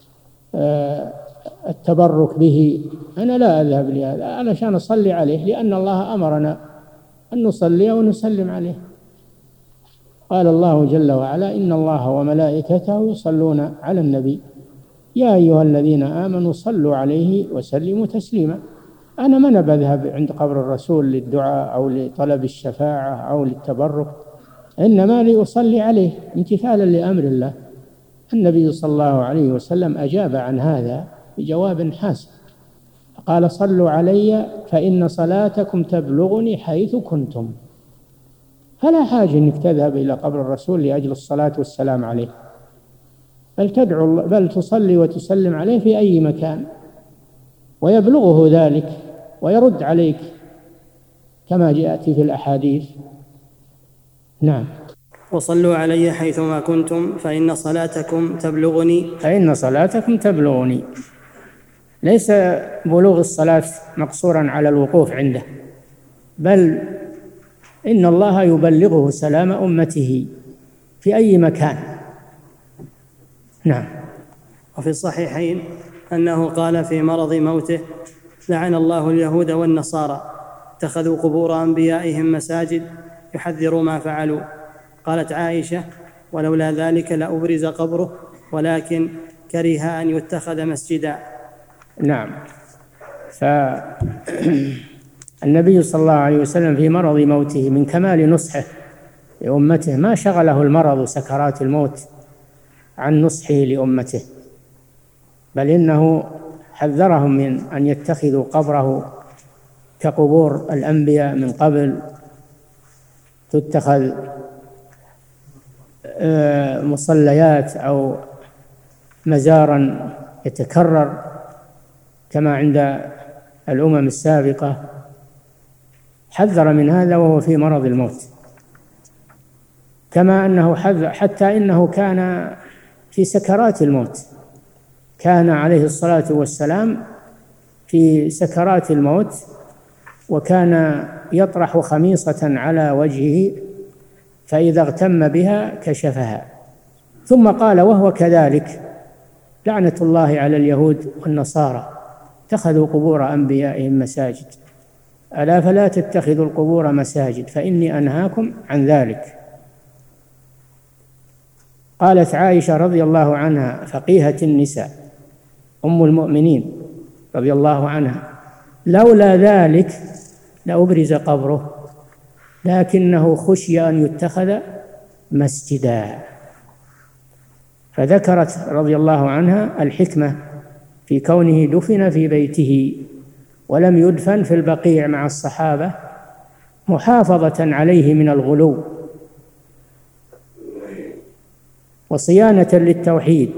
التبرك به، أنا لا أذهب لهذا، أنا عشان أصلي عليه، لأن الله أمرنا أن نصلي ونسلم عليه. قال الله جل وعلا: إن الله وملائكته يصلون على النبي يا أيها الذين آمنوا صلوا عليه وسلموا تسليما. أنا من بذهب عند قبر الرسول للدعاء أو لطلب الشفاعة أو للتبرك، إنما لأصلي عليه امتثالا لأمر الله. النبي صلى الله عليه وسلم أجاب عن هذا بجواب حاسم، قال: صلوا علي فإن صلاتكم تبلغني حيث كنتم. فلا حاجة أنك تذهب إلى قبر الرسول لأجل الصلاة والسلام عليه، بل تدعو بل تصلي وتسلم عليه في أي مكان، ويبلغه ذلك ويرد عليك كما جاءت في الأحاديث. نعم. وصلوا علي حيثما كنتم فإن صلاتكم تبلغني فإن صلاتكم تبلغني. ليس بلوغ الصلاة مقصورا على الوقوف عنده، بل إن الله يبلغه سلام أمته في أي مكان. نعم. وفي الصحيحين أنه قال في مرض موته: لعن الله اليهود والنصارى اتخذوا قبور أنبيائهم مساجد يحذروا ما فعلوا. قالت عائشة: ولولا ذلك لأبرز قبره ولكن كره أن يتخذ مسجدا. نعم. فالنبي صلى الله عليه وسلم في مرض موته من كمال نصحه لأمته ما شغله المرض سكرات الموت عن نصحه لأمته، بل إنه حذرهم من أن يتخذوا قبره كقبور الأنبياء من قبل، تتخذ مصليات أو مزارا يتكرر كما عند الأمم السابقة. حذر من هذا وهو في مرض الموت، كما أنه حذر حتى إنه كان في سكرات الموت، كان عليه الصلاة والسلام في سكرات الموت وكان يطرح خميصة على وجهه فإذا اغتم بها كشفها. ثم قال وهو كذلك لعنة الله على اليهود والنصارى اتخذوا قبور أنبيائهم مساجد، ألا فلا تتخذوا القبور مساجد فإني أنهاكم عن ذلك. قالت عائشة رضي الله عنها فقيهة النساء أم المؤمنين رضي الله عنها لولا ذلك لأبرز قبره لكنه خشي أن يتخذ مسجدا. فذكرت رضي الله عنها الحكمة في كونه دفن في بيته ولم يدفن في البقيع مع الصحابة محافظة عليه من الغلو وصيانة للتوحيد.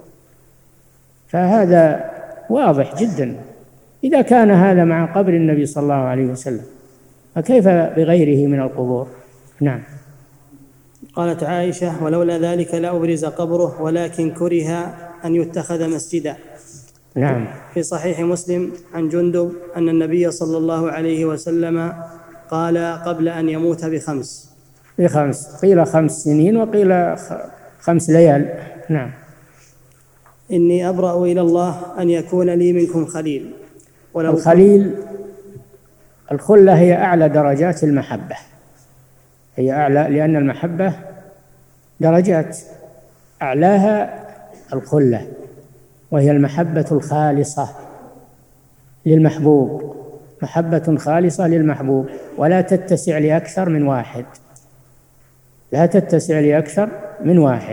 فهذا واضح جدا إذا كان هذا مع قبر النبي صلى الله عليه وسلم فكيف بغيره من القبور؟ نعم. قالت عائشة ولولا ذلك لأبرز قبره ولكن كره أن يتخذ مسجدا. نعم. في صحيح مسلم عن جندب أن النبي صلى الله عليه وسلم قال قبل أن يموت بخمس بخمس قيل خمس سنين وقيل خمس ليال. نعم. إني أبرأ إلى الله أن يكون لي منكم خليل. ولو الخليل الخلة هي أعلى درجات المحبة، هي أعلى لأن المحبة درجات، أعلاها الخلة وهي المحبة الخالصة للمحبوب، محبة خالصة للمحبوب ولا تتسع لأكثر من واحد، لا تتسع لأكثر من واحد.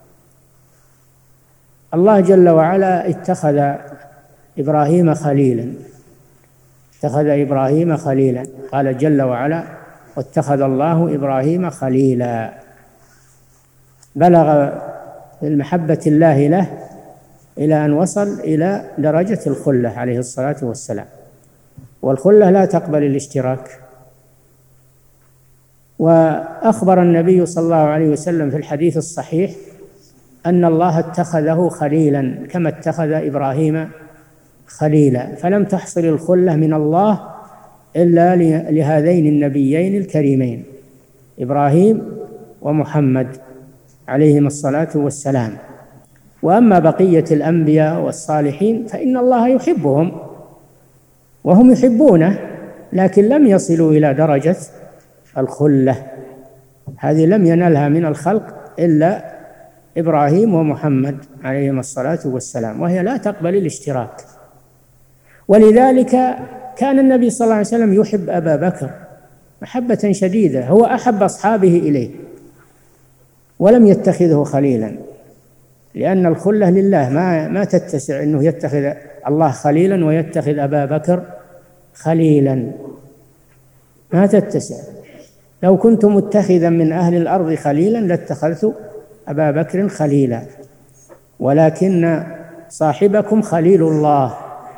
الله جل وعلا اتخذ إبراهيم خليلا، اتخذ إبراهيم خليلا، قال جل وعلا واتخذ الله إبراهيم خليلا، بلغ المحبة الله له إلى أن وصل إلى درجة الخلة عليه الصلاة والسلام، والخلة لا تقبل الاشتراك. وأخبر النبي صلى الله عليه وسلم في الحديث الصحيح أن الله اتخذه خليلا كما اتخذ إبراهيم خليلا، فلم تحصل الخلة من الله إلا لهذين النبيين الكريمين إبراهيم ومحمد عليهم الصلاة والسلام. وأما بقية الأنبياء والصالحين فإن الله يحبهم وهم يحبونه، لكن لم يصلوا إلى درجة الخلة، هذه لم ينلها من الخلق إلا إبراهيم ومحمد عليهم الصلاة والسلام، وهي لا تقبل الاشتراك. ولذلك كان النبي صلى الله عليه وسلم يحب أبا بكر محبة شديدة، هو أحب أصحابه إليه ولم يتخذه خليلا، لأن الخلة لله ما ما تتسع أنه يتخذ الله خليلا ويتخذ أبا بكر خليلا، ما تتسع. لو كنت متخذا من أهل الأرض خليلا لاتخذت أبا بكر خليلا، ولكن صاحبكم خليل الله،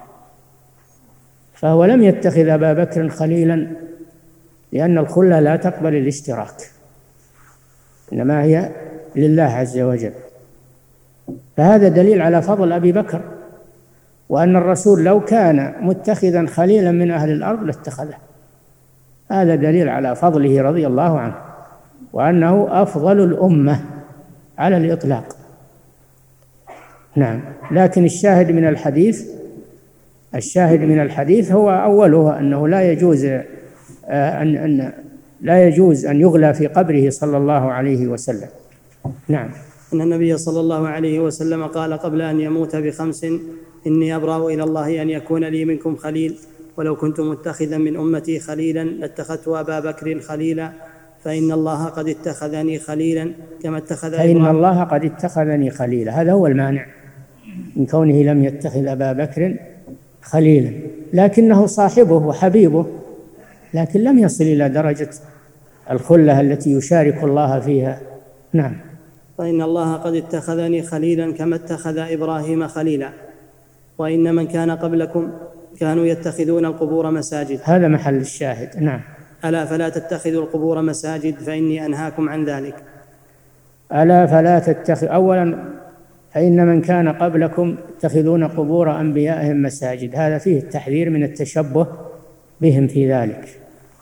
فهو لم يتخذ أبا بكر خليلا لأن الخلة لا تقبل الاشتراك، إنما هي لله عز وجل. فهذا دليل على فضل أبي بكر، وأن الرسول لو كان متخذا خليلا من أهل الأرض لاتخذه، هذا دليل على فضله رضي الله عنه وأنه أفضل الأمة على الإطلاق. نعم. لكن الشاهد من الحديث الشاهد من الحديث هو أوله أنه لا يجوز أن, أن لا يجوز أن يغلى في قبره صلى الله عليه وسلم. نعم. أن النبي صلى الله عليه وسلم قال قبل أن يموت بخمس إني أبرأ إلى الله أن يكون لي منكم خليل، ولو كنت متخذا من أمتي خليلا لاتخذت أبا بكر خليلا، فإن الله قد اتخذني خليلا كما اتخذ فإن الله قد اتخذني خليلا، هذا هو المانع من كونه لم يتخذ أبا بكر خليلا، لكنه صاحبه وحبيبه، لكن لم يصل إلى درجة الخلة التي يشارك الله فيها. نعم. فإن الله قد اتخذني خليلا كما اتخذ إبراهيم خليلا، وإن من كان قبلكم كانوا يتخذون القبور مساجد. هذا محل الشاهد. نعم. ألا فلا تتخذوا القبور مساجد فإني أنهاكم عن ذلك. ألا فلا تتخذ، أولا فإن من كان قبلكم يتخذون قبور أنبيائهم مساجد، هذا فيه التحذير من التشبه بهم في ذلك.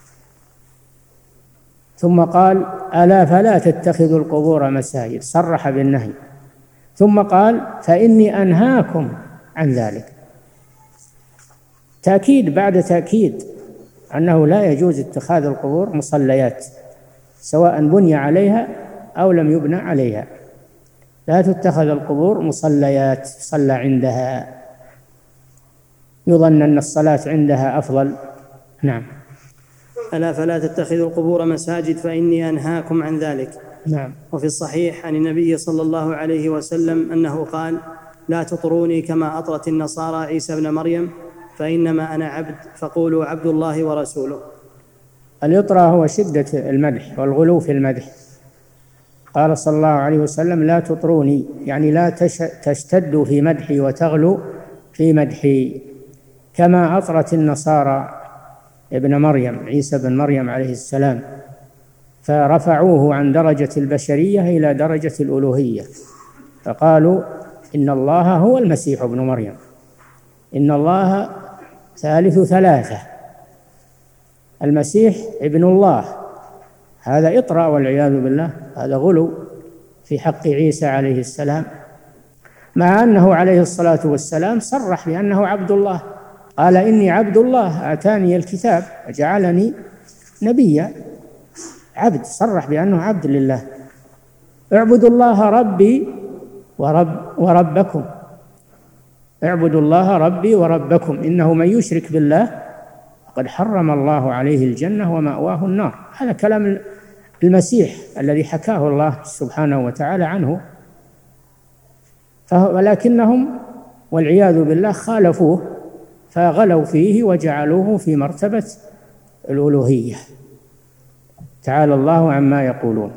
ثم قال: ألا فلا تتخذوا القبور مساجد، صرح بالنهي. ثم قال: فإني أنهاكم عن ذلك، تأكيد بعد تأكيد أنه لا يجوز اتخاذ القبور مصليات، سواء بني عليها أو لم يبنى عليها، لا تتخذ القبور مصليات صلى عندها، يظن أن الصلاة عندها أفضل. نعم. ألا فلا تتخذوا القبور مساجد فإني أنهاكم عن ذلك. نعم. وفي الصحيح عن النبي صلى الله عليه وسلم أنه قال: لا تطروني كما أطرت النصارى عيسى ابن مريم، فإنما أنا عبد، فقولوا عبد الله ورسوله. الإطراء هو شدة المدح والغلو في المدح. قال صلى الله عليه وسلم: لا تطروني، يعني لا تشتدوا في مدحي وتغلوا في مدحي، كما أطرت النصارى ابن مريم عيسى بن مريم عليه السلام، فرفعوه عن درجة البشرية إلى درجة الألوهية، فقالوا إن الله هو المسيح ابن مريم، إن الله ثالث ثلاثة، المسيح ابن الله. هذا إطراء والعياذ بالله، هذا غلو في حق عيسى عليه السلام، مع أنه عليه الصلاة والسلام صرح بأنه عبد الله، قال: إني عبد الله آتاني الكتاب وجعلني نبيا. عبد، صرح بأنه عبد لله. اعبدوا الله ربي ورب وربكم، اعبدوا الله ربي وربكم، إنه من يشرك بالله فقد حرم الله عليه الجنة ومأواه النار. هذا كلام المسيح الذي حكاه الله سبحانه وتعالى عنه، ولكنهم والعياذ بالله خالفوه فغلوا فيه وجعلوه في مرتبة الألوهية، تعالى الله عما يقولون.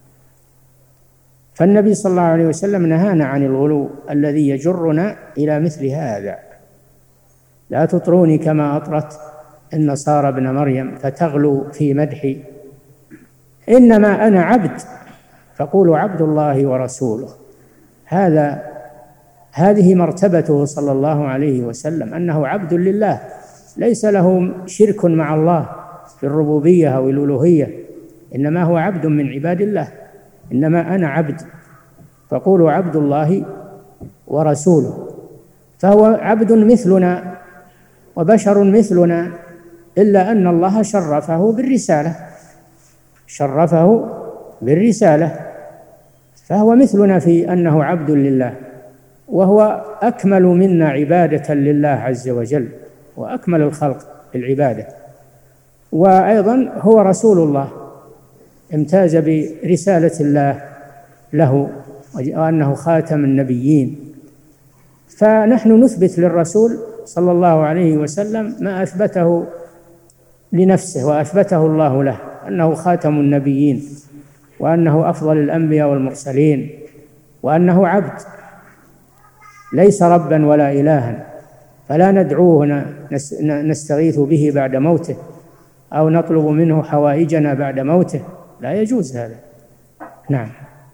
فالنبي صلى الله عليه وسلم نهانا عن الغلو الذي يجرنا إلى مثل هذا. لا تطروني كما أطرت النصارى ابن مريم فتغلوا في مدحي، إنما أنا عبد، فقولوا عبد الله ورسوله. هذا هذه مرتبته صلى الله عليه وسلم، أنه عبد لله، ليس له شرك مع الله في الربوبية أو الألوهية، إنما هو عبد من عباد الله. إنما أنا عبد، فقولوا عبد الله ورسوله. فهو عبد مثلنا وبشر مثلنا، إلا أن الله شرفه بالرسالة، شرفه بالرسالة، فهو مثلنا في أنه عبد لله، وهو أكمل منا عبادة لله عز وجل، وأكمل الخلق بالعبادة. وأيضا هو رسول الله، امتاز برسالة الله له، وأنه خاتم النبيين. فنحن نثبت للرسول صلى الله عليه وسلم ما أثبته لنفسه وأثبته الله له، أنه خاتم النبيين، وأنه أفضل الأنبياء والمرسلين، وأنه عبد ليس ربا ولا إلها، فلا ندعوه نستغيث به بعد موته أو نطلب منه حوائجنا بعد موته، لا يجوز هذا. نعم.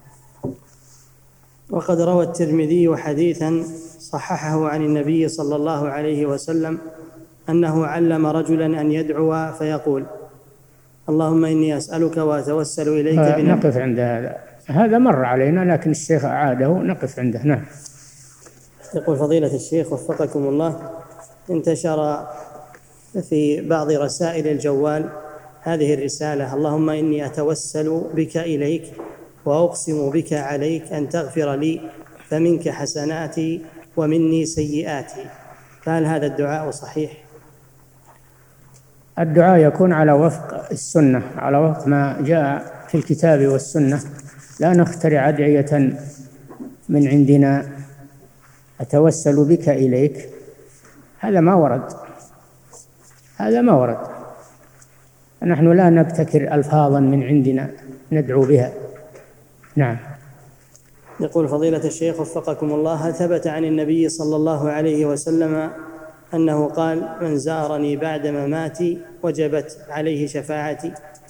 وقد روى الترمذي حديثا صححه عن النبي صلى الله عليه وسلم أنه علم رجلا أن يدعو فيقول: اللهم إني أسألك وأتوسل إليك بنفسك. نقف عند هذا، هذا مر علينا لكن الشيخ أعاده، نقف عنده. نعم. يقول فضيلة الشيخ وفقكم الله: انتشر في بعض رسائل الجوال هذه الرسالة: اللهم إني أتوسل بك إليك وأقسم بك عليك أن تغفر لي، فمنك حسناتي ومني سيئاتي. فهل هذا الدعاء صحيح؟ الدعاء يكون على وفق السنة، على وفق ما جاء في الكتاب والسنة، لا نخترع أدعية من عندنا. أتوسل بك إليك، هذا ما ورد، هذا ما ورد. نحن لا نبتكر ألفاظا من عندنا ندعو بها. نعم. يقول فضيلة الشيخ وفقكم الله: هل ثبت عن النبي صلى الله عليه وسلم أنه قال: من زارني بعد مماتي وجبت عليه شفاعتي؟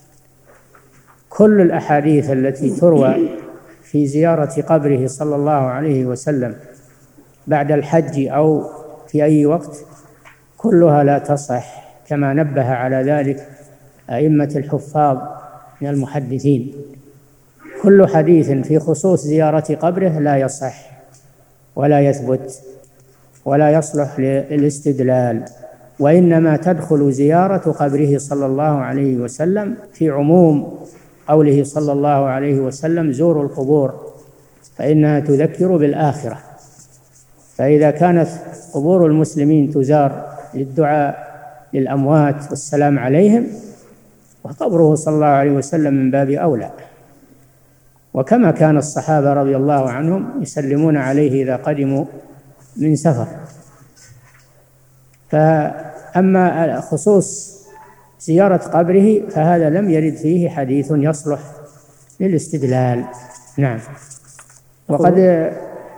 كل الأحاديث التي تروى في زيارة قبره صلى الله عليه وسلم بعد الحج أو في أي وقت كلها لا تصح، كما نبه على ذلك أئمة الحفاظ من المحدثين. كل حديث في خصوص زيارة قبره لا يصح ولا يثبت ولا يصلح للاستدلال، وإنما تدخل زيارة قبره صلى الله عليه وسلم في عموم قوله صلى الله عليه وسلم: زوروا القبور فإنها تذكر بالآخرة. فإذا كانت قبور المسلمين تزار للدعاء للأموات والسلام عليهم، وقبره صلى الله عليه وسلم من باب أولى. وكما كان الصحابة رضي الله عنهم يسلمون عليه إذا قدموا من سفر. فأما خصوص زيارة قبره فهذا لم يرد فيه حديث يصلح للاستدلال. نعم. وقد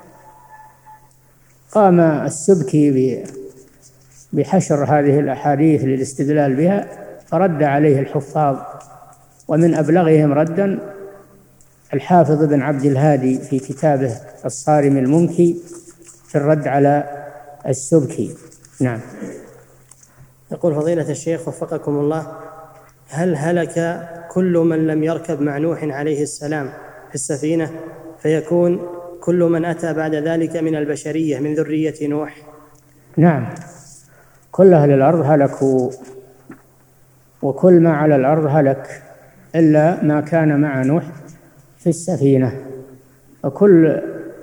قام السبكي بحشر هذه الأحاديث للاستدلال بها، فرد عليه الحفاظ، ومن أبلغهم ردا الحافظ بن عبد الهادي في كتابه الصارم المنكي في الرد على السبكي. نعم. يقول فضيلة الشيخ وفقكم الله: هل هلك كل من لم يركب مع نوح عليه السلام في السفينة فيكون كل من أتى بعد ذلك من البشرية من ذرية نوح؟ نعم، كل أهل الأرض هلكوا، وكل ما على الأرض هلك إلا ما كان مع نوح في السفينة، وكل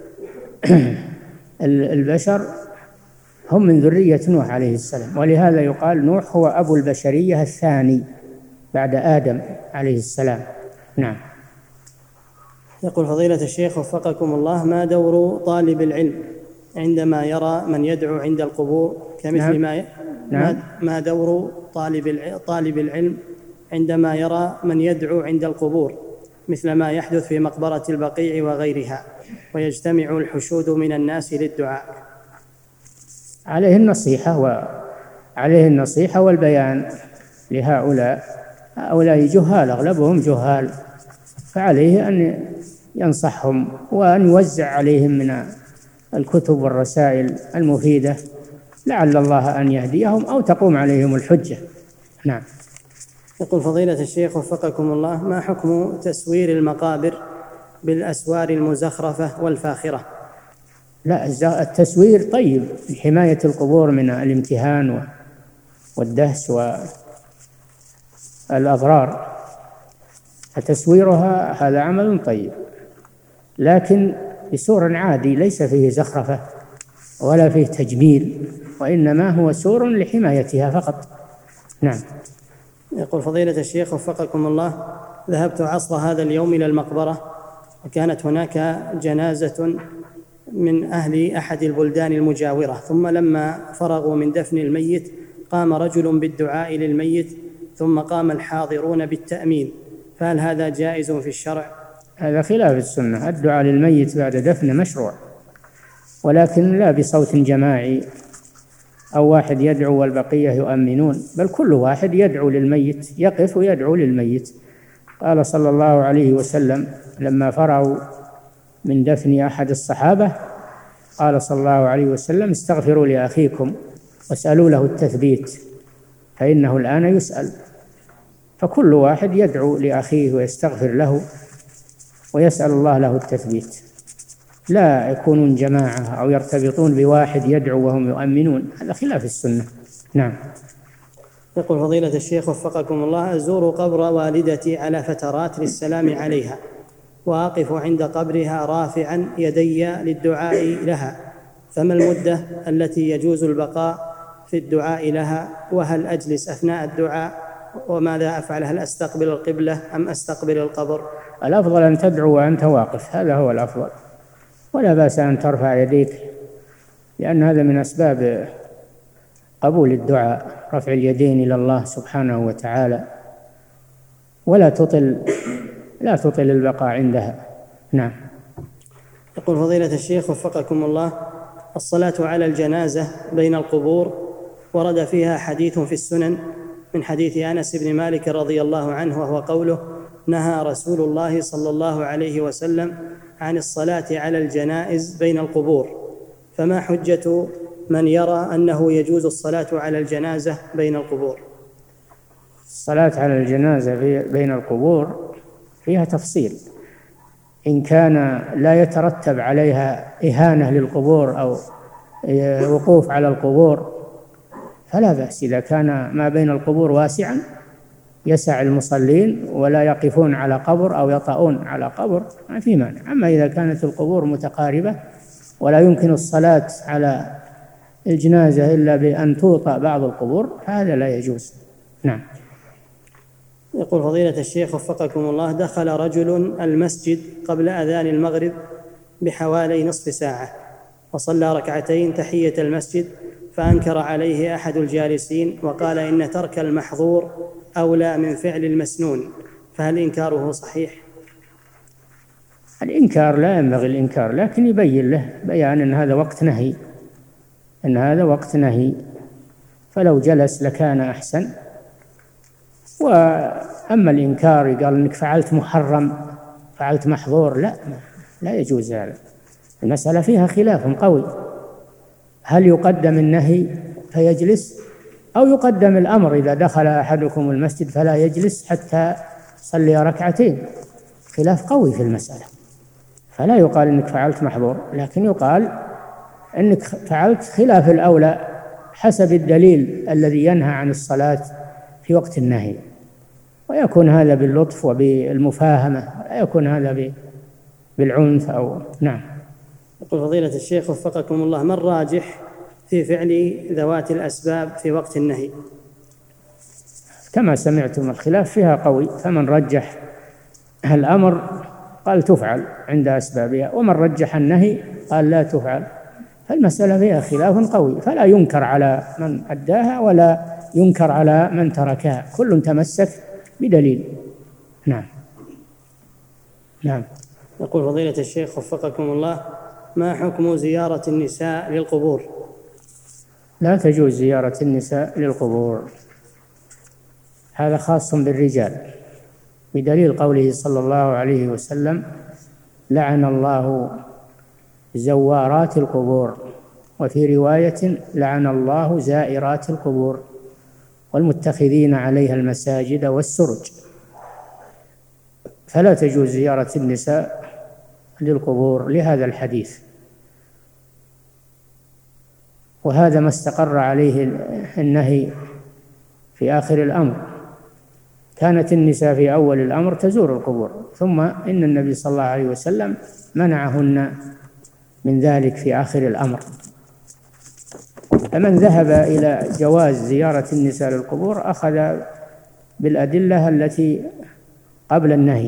البشر هم من ذرية نوح عليه السلام، ولهذا يقال نوح هو أبو البشرية الثاني بعد آدم عليه السلام. نعم. يقول فضيلة الشيخ وفقكم الله: ما دور طالب العلم عندما يرى من يدعو عند القبور كمثل نعم. ما نعم. ما دور طالب طالب العلم عندما يرى من يدعو عند القبور مثل ما يحدث في مقبرة البقيع وغيرها، ويجتمع الحشود من الناس للدعاء؟ عليه النصيحة وعليه النصيحة والبيان لهؤلاء، هؤلاء جهال، أغلبهم جهال، فعليه أن ينصحهم وأن يوزع عليهم من الكتب والرسائل المفيدة لعل الله أن يهديهم أو تقوم عليهم الحجة. نعم. يقول فضيلة الشيخ وفقكم الله: ما حكم تسوير المقابر بالأسوار المزخرفة والفاخرة؟ لا، التسوير طيب لحماية القبور من الامتهان والدهس والأضرار، فتسويرها هذا عمل طيب، لكن بسور عادي ليس فيه زخرفة ولا فيه تجميل، وإنما هو سور لحمايتها فقط. نعم. يقول فضيلة الشيخ وفقكم الله: ذهبت عصر هذا اليوم إلى المقبرة، وكانت هناك جنازة من أهل أحد البلدان المجاورة، ثم لما فرغوا من دفن الميت قام رجل بالدعاء للميت، ثم قام الحاضرون بالتأمين، فهل هذا جائز في الشرع؟ هذا خلاف السنة. الدعاء للميت بعد دفن مشروع، ولكن لا بصوت جماعي أو واحد يدعو والبقية يؤمنون، بل كل واحد يدعو للميت، يقف ويدعو للميت. قال صلى الله عليه وسلم لما فرغوا من دفن أحد الصحابة قال صلى الله عليه وسلم: استغفروا لأخيكم واسألوا له التثبيت فإنه الآن يسأل. فكل واحد يدعو لأخيه ويستغفر له ويسأل الله له التثبيت، لا يكونون جماعة أو يرتبطون بواحد يدعو وهم يؤمنون، هذا خلاف السنة. نعم. يقول فضيلة الشيخ وفقكم الله: أزور قبر والدتي على فترات للسلام عليها، وأقف عند قبرها رافعا يدي للدعاء لها، فما المدة التي يجوز البقاء في الدعاء لها؟ وهل أجلس أثناء الدعاء؟ وماذا أفعل؟ هل أستقبل القبلة أم أستقبل القبر؟ الأفضل أن تدعو وأنت واقف، هذا هو الأفضل، ولا بأس أن ترفع يديك، لأن هذا من أسباب قبول الدعاء، رفع اليدين إلى الله سبحانه وتعالى، ولا تطل لا تطل البقاء عندها. نعم. يقول فضيلة الشيخ وفقكم الله: الصلاة على الجنازة بين القبور ورد فيها حديث في السنن من حديث أنس بن مالك رضي الله عنه، وهو قوله: نهى رسول الله صلى الله عليه وسلم عن الصلاة على الجنائز بين القبور، فما حجة من يرى أنه يجوز الصلاة على الجنازة بين القبور؟ الصلاة على الجنازة في بين القبور فيها تفصيل، إن كان لا يترتب عليها إهانة للقبور أو وقوف على القبور فلا بأس، إذا كان ما بين القبور واسعا يسع المصلين ولا يقفون على قبر أو يطؤون على قبر ما في مانع. أما إذا كانت القبور متقاربة ولا يمكن الصلاة على الجنازة إلا بأن توطأ بعض القبور فهذا لا يجوز. نعم. يقول فضيلة الشيخ وفقكم الله: دخل رجل المسجد قبل أذان المغرب بحوالي نصف ساعة وصلى ركعتين تحية المسجد، فأنكر عليه أحد الجالسين وقال إن ترك المحظور أولى من فعل المسنون، فهل إنكاره صحيح؟ الإنكار لا ينبغي الإنكار، لكن يبين له بيان أن هذا وقت نهي، أن هذا وقت نهي، فلو جلس لكان أحسن. وأما الإنكار قال إنك فعلت محرم فعلت محظور، لا لا يجوز هذا. المسألة فيها خلاف قوي، هل يقدم النهي فيجلس أو يقدم الأمر إذا دخل أحدكم المسجد فلا يجلس حتى صلي ركعتين؟ خلاف قوي في المسألة، فلا يقال إنك فعلت محظور، لكن يقال إنك فعلت خلاف الأولى حسب الدليل الذي ينهى عن الصلاة في وقت النهي، ويكون هذا باللطف وبالمفاهمة، لا يكون هذا بالعنف أو نعم. يقول فضيلة الشيخ وفقكم الله: ما الراجح في فعل ذوات الأسباب في وقت النهي؟ كما سمعتم الخلاف فيها قوي، فمن رجح الأمر قال تفعل عند أسبابها، ومن رجح النهي قال لا تفعل. فالمسألة فيها خلاف قوي، فلا ينكر على من أداها ولا ينكر على من تركها، كل تمسك بدليل. نعم. نعم. يقول فضيلة الشيخ وفقكم الله: ما حكم زيارة النساء للقبور؟ لا تجوز زيارة النساء للقبور، هذا خاص بالرجال، بدليل قوله صلى الله عليه وسلم: لعن الله زوارات القبور، وفي رواية: لعن الله زائرات القبور والمتخذين عليها المساجد والسرج. فلا تجوز زيارة النساء للقبور لهذا الحديث، وهذا ما استقر عليه النهي في آخر الأمر. كانت النساء في أول الأمر تزور القبور، ثم إن النبي صلى الله عليه وسلم منعهن من ذلك في آخر الأمر. فمن ذهب إلى جواز زيارة النساء للقبور أخذ بالأدلة التي قبل النهي،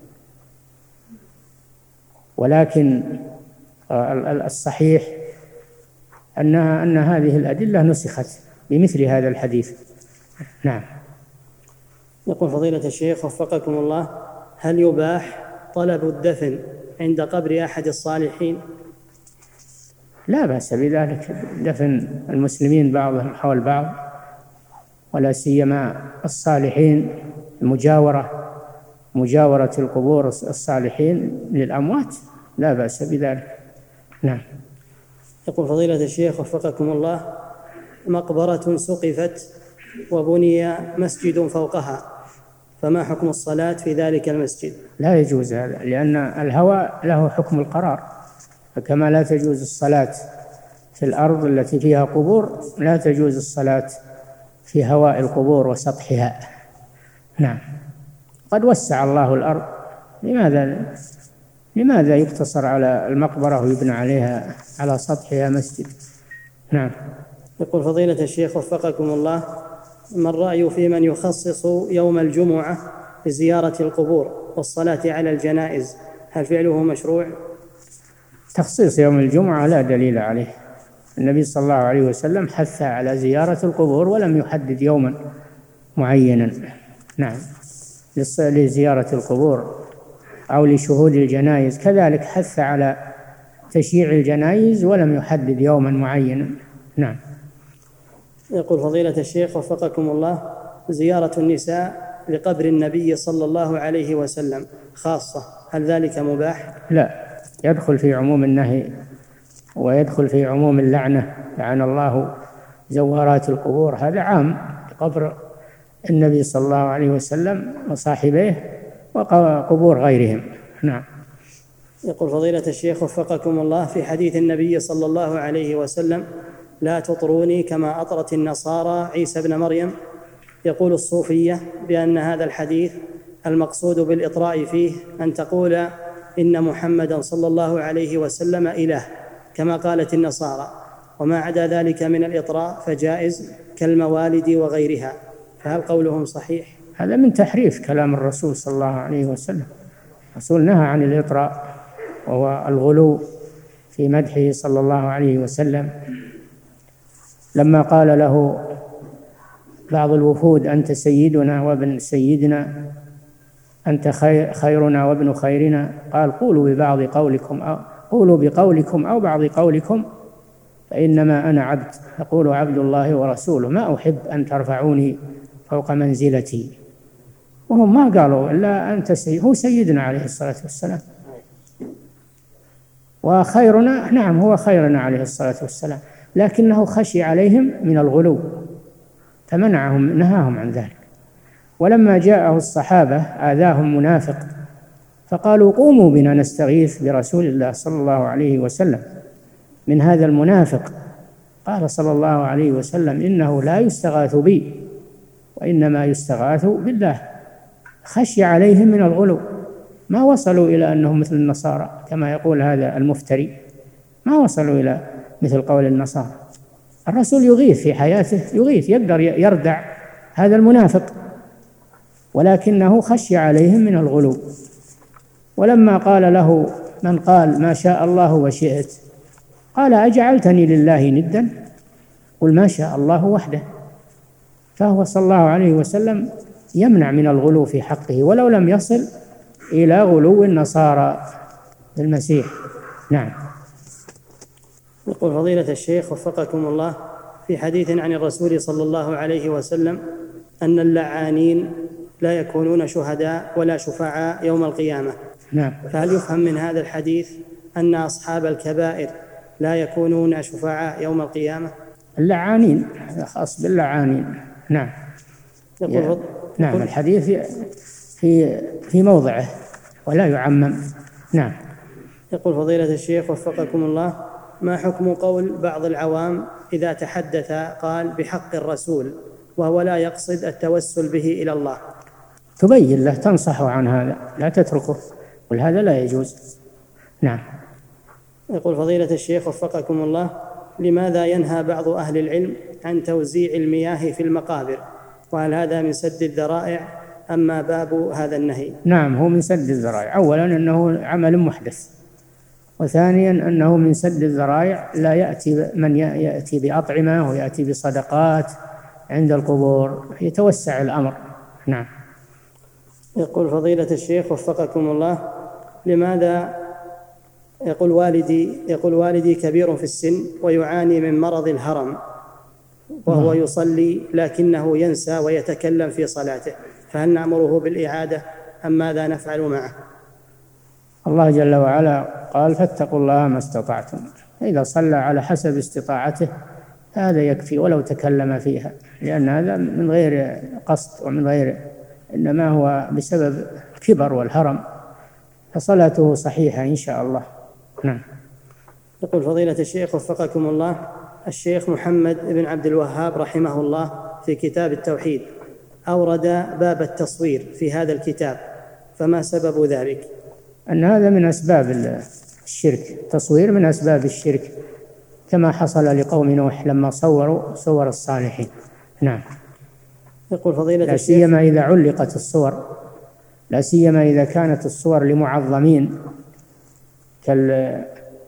ولكن الصحيح أنها أن هذه الأدلة نسخت بمثل هذا الحديث. نعم. يقول فضيلة الشيخ وفقكم الله: هل يباح طلب الدفن عند قبر أحد الصالحين؟ لا بأس بذلك، دفن المسلمين بعضهم حول بعض، ولا سيما الصالحين، المجاورة مجاورة القبور الصالحين للأموات، لا بأس بذلك. نعم. يقول فضيلة الشيخ وفقكم الله: مقبرة سقفت وبني مسجد فوقها، فما حكم الصلاة في ذلك المسجد؟ لا يجوز هذا، لأن الهواء له حكم القرار، فكما لا تجوز الصلاة في الأرض التي فيها قبور لا تجوز الصلاة في هواء القبور وسطحها. نعم. قد وسع الله الأرض، لماذا لماذا يقتصر على المقبرة ويبنى عليها على سطحها مسجد؟ نعم. يقول فضيلة الشيخ وفقكم الله: ما الرأي في من يخصص يوم الجمعة لزيارة القبور والصلاة على الجنائز؟ هل فعله مشروع؟ تخصيص يوم الجمعة لا دليل عليه، النبي صلى الله عليه وسلم حث على زيارة القبور ولم يحدد يوما معينا. نعم. لزيارة القبور أو لشهود الجنائز كذلك حث على تشييع الجنائز ولم يحدد يوما معينا. نعم. يقول فضيلة الشيخ وفقكم الله: زيارة النساء لقبر النبي صلى الله عليه وسلم خاصة، هل ذلك مباح؟ لا، يدخل في عموم النهي ويدخل في عموم اللعنة، لعن الله زوارات القبور، هذا عام. قبر النبي صلى الله عليه وسلم وصاحبيه وقبور غيرهم. نعم. يقول فضيلة الشيخ وفقكم الله، في حديث النبي صلى الله عليه وسلم: لا تطروني كما أطرت النصارى عيسى ابن مريم، يقول الصوفية بأن هذا الحديث المقصود بالإطراء فيه أن تقول إن محمدا صلى الله عليه وسلم إله كما قالت النصارى، وما عدا ذلك من الإطراء فجائز كالموالد وغيرها، فهل قولهم صحيح؟ هذا من تحريف كلام الرسول صلى الله عليه وسلم. الرسول نهى عن الإطراء وهو الغلو في مدحه صلى الله عليه وسلم. لما قال له بعض الوفود: أنت سيدنا وابن سيدنا، أنت خيرنا وابن خيرنا، قال: قولوا ببعض قولكم أو قولوا بقولكم أو بعض قولكم فإنما أنا عبد، أقول عبد الله ورسوله، ما أحب أن ترفعوني فوق منزلتي. وهم ما قالوا إلا أنت سيد، هو سيدنا عليه الصلاة والسلام، وخيرنا، نعم هو خيرنا عليه الصلاة والسلام، لكنه خشي عليهم من الغلو فمنعهم، نهاهم عن ذلك. ولما جاءه الصحابة آذاهم منافق فقالوا: قوموا بنا نستغيث برسول الله صلى الله عليه وسلم من هذا المنافق. قال صلى الله عليه وسلم: إنه لا يستغاث بي وإنما يستغاث بالله. خشي عليهم من الغلو، ما وصلوا إلى أنهم مثل النصارى كما يقول هذا المفتري، ما وصلوا إلى مثل قول النصارى. الرسول يغيث في حياته، يغيث، يقدر يردع هذا المنافق، ولكنه خشي عليهم من الغلو. ولما قال له من قال: ما شاء الله وشئت، قال: أجعلتني لله ندا؟ قل ما شاء الله وحده. فهو صلى الله عليه وسلم يمنع من الغلو في حقه ولو لم يصل إلى غلو النصارى بالمسيح. نعم. يقول فضيلة الشيخ وفقكم الله، في حديث عن الرسول صلى الله عليه وسلم أن اللعانين لا يكونون شهداء ولا شفعاء يوم القيامة. نعم. فهل يفهم من هذا الحديث أن أصحاب الكبائر لا يكونون شفعاء يوم القيامة؟ اللعانين خاص باللعانين. نعم. يقول نعم، الحديث في في موضعه ولا يعمم. نعم. يقول فضيلة الشيخ وفقكم الله، ما حكم قول بعض العوام إذا تحدث قال بحق الرسول وهو لا يقصد التوسل به إلى الله؟ تبين له، تنصحه عن هذا، لا تتركه، ولهذا لا يجوز. نعم. يقول فضيلة الشيخ وفقكم الله، لماذا ينهى بعض أهل العلم عن توزيع المياه في المقابر؟ وهل هذا من سد الذرائع أما باب هذا النهي؟ نعم، هو من سد الذرائع. أولا أنه عمل محدث، وثانيا أنه من سد الذرائع. لا يأتي من يأتي بأطعمة ويأتي بصدقات عند القبور، يتوسع الأمر. نعم. يقول فضيلة الشيخ وفقكم الله، لماذا يقول والدي يقول والدي كبير في السن ويعاني من مرض الهرم وهو يصلي لكنه ينسى ويتكلم في صلاته، فهل نأمره بالإعادة أم ماذا نفعل معه؟ الله جل وعلا قال: فاتقوا الله ما استطعتم. إذا صلى على حسب استطاعته هذا يكفي ولو تكلم فيها، لأن هذا من غير قصد ومن غير، إنما هو بسبب الكبر والهرم، فصلاته صحيحة إن شاء الله. نعم. يقول فضيلة الشيخ وفقكم الله، الشيخ محمد بن عبد الوهاب رحمه الله في كتاب التوحيد أورد باب التصوير في هذا الكتاب، فما سبب ذلك؟ أن هذا من أسباب الشرك، التصوير من أسباب الشرك، كما حصل لقوم نوح لما صوروا صور الصالحين. نعم. يقول فضيلة لا سيما إذا علقت الصور، لا سيما إذا كانت الصور لمعظمين، كال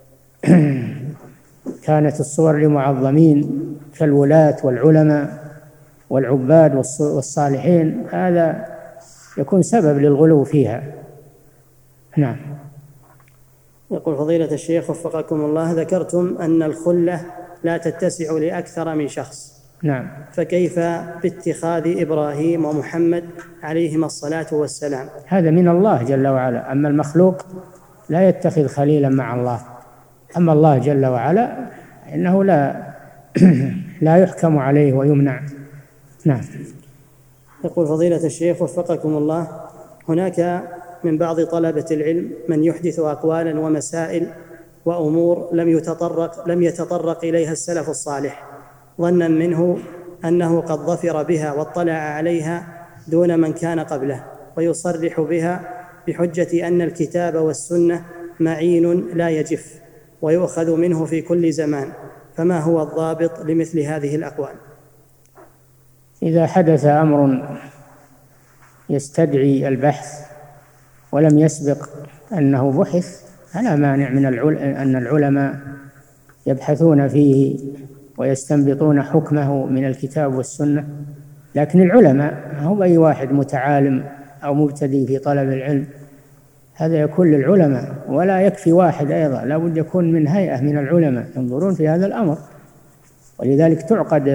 كانت الصور لمعظمين كالولاة والعلماء والعباد والصالحين، هذا يكون سبب للغلو فيها. نعم. يقول فضيلة الشيخ وفقكم الله، ذكرتم أن الخلة لا تتسع لأكثر من شخص. نعم. فكيف باتخاذ إبراهيم ومحمد عليهما الصلاة والسلام؟ هذا من الله جل وعلا، أما المخلوق لا يتخذ خليلا مع الله. أما الله جل وعلا إنه لا لا يحكم عليه ويمنع. نعم. يقول فضيلة الشيخ وفقكم الله، هناك من بعض طلبة العلم من يحدث أقوالا ومسائل وأمور لم يتطرق لم يتطرق إليها السلف الصالح، ظنا منه أنه قد ظفر بها واطلع عليها دون من كان قبله، ويصرح بها بحجة أن الكتاب والسنة معين لا يجف ويؤخذ منه في كل زمان، فما هو الضابط لمثل هذه الأقوال؟ إذا حدث أمر يستدعي البحث ولم يسبق أنه بحث فلا مانع من أن العلماء يبحثون فيه ويستنبطون حكمه من الكتاب والسنة، لكن العلماء هو أي واحد متعالم أو مبتدئ في طلب العلم، هذا يكون للعلماء، ولا يكفي واحد أيضا، لا بد يكون من هيئة من العلماء ينظرون في هذا الأمر. ولذلك تعقد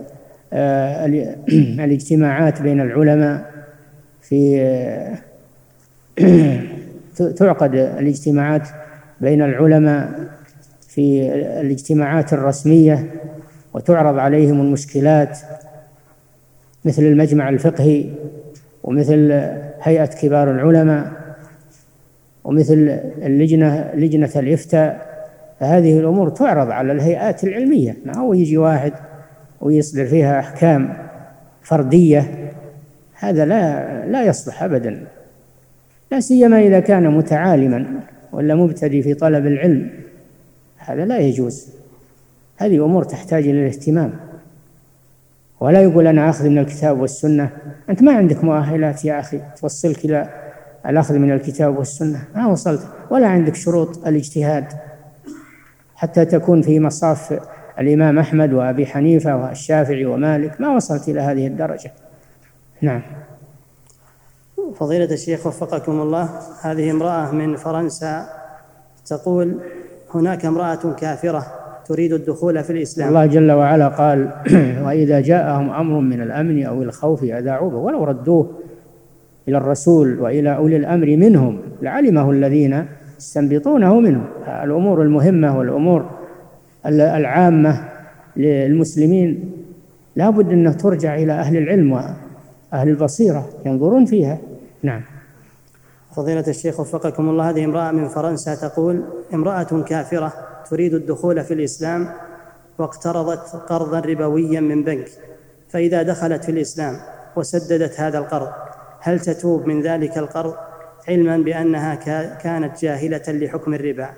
الاجتماعات بين العلماء في تعقد الاجتماعات بين العلماء في الاجتماعات الرسمية، وتعرض عليهم المشكلات مثل المجمع الفقهي، ومثل هيئة كبار العلماء، ومثل اللجنة لجنة الإفتاء. فهذه الأمور تعرض على الهيئات العلمية، ما هو يجي واحد ويصدر فيها أحكام فردية، هذا لا لا يصلح أبدا، لا سيما إذا كان متعالما ولا مبتدئ في طلب العلم، هذا لا يجوز. هذه أمور تحتاج إلى الاهتمام، ولا يقول أنا أخذ من الكتاب والسنة. أنت ما عندك مؤهلات يا أخي توصلك إلى الأخذ من الكتاب والسنة، ما وصلت، ولا عندك شروط الاجتهاد حتى تكون في مصاف الإمام أحمد وأبي حنيفة والشافعي ومالك، ما وصلت إلى هذه الدرجة. نعم. فضيلة الشيخ وفقكم الله، هذه امرأة من فرنسا تقول هناك امرأة كافرة تريد الدخول في الإسلام. الله جل وعلا قال وإذا جاءهم أمر من الأمن أو الخوف أذاعوا به ولو ردوه إلى الرسول وإلى أولي الأمر منهم لعلمه الذين يستنبطونه منهم. الأمور المهمة والأمور العامة للمسلمين لا بد أن ترجع إلى أهل العلم وأهل البصيرة ينظرون فيها. نعم. فضيلة الشيخ وفقكم الله، هذه امرأة من فرنسا تقول امرأة كافرة تريد الدخول في الإسلام واقترضت قرضا ربويا من بنك، فإذا دخلت في الإسلام وسددت هذا القرض هل تتوب من ذلك القرض علما بأنها كانت جاهلة لحكم الربا؟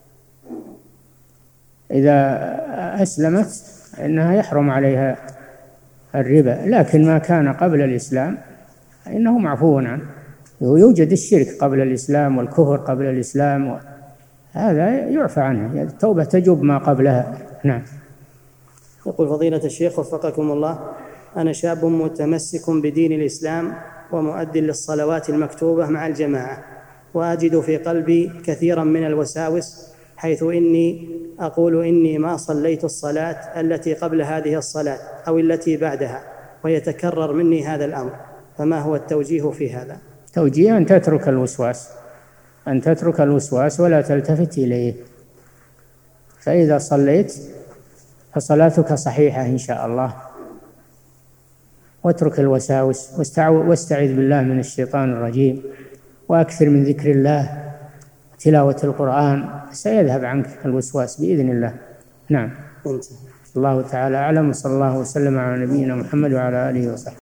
إذا أسلمت إنها يحرم عليها الربا، لكن ما كان قبل الإسلام فإنه معفو عنه. يوجد الشرك قبل الإسلام والكفر قبل الإسلام، هذا يعفى عنه، التوبة تجب ما قبلها. نعم. يقول فضيلة الشيخ وفقكم الله، أنا شاب متمسك بدين الإسلام ومؤد للصلوات المكتوبة مع الجماعة، وأجد في قلبي كثيرا من الوساوس، حيث إني أقول إني ما صليت الصلاة التي قبل هذه الصلاة أو التي بعدها، ويتكرر مني هذا الأمر، فما هو التوجيه في هذا؟ توجيه أن تترك الوسواس، أن تترك الوسواس ولا تلتفت إليه، فإذا صليت فصلاتك صحيحة إن شاء الله. واترك الوساوس واستعذ بالله من الشيطان الرجيم، وأكثر من ذكر الله تلاوة القرآن، سيذهب عنك الوسواس بإذن الله. نعم. الله تعالى أعلم، صلى الله وسلم على نبينا محمد وعلى آله وصحبه.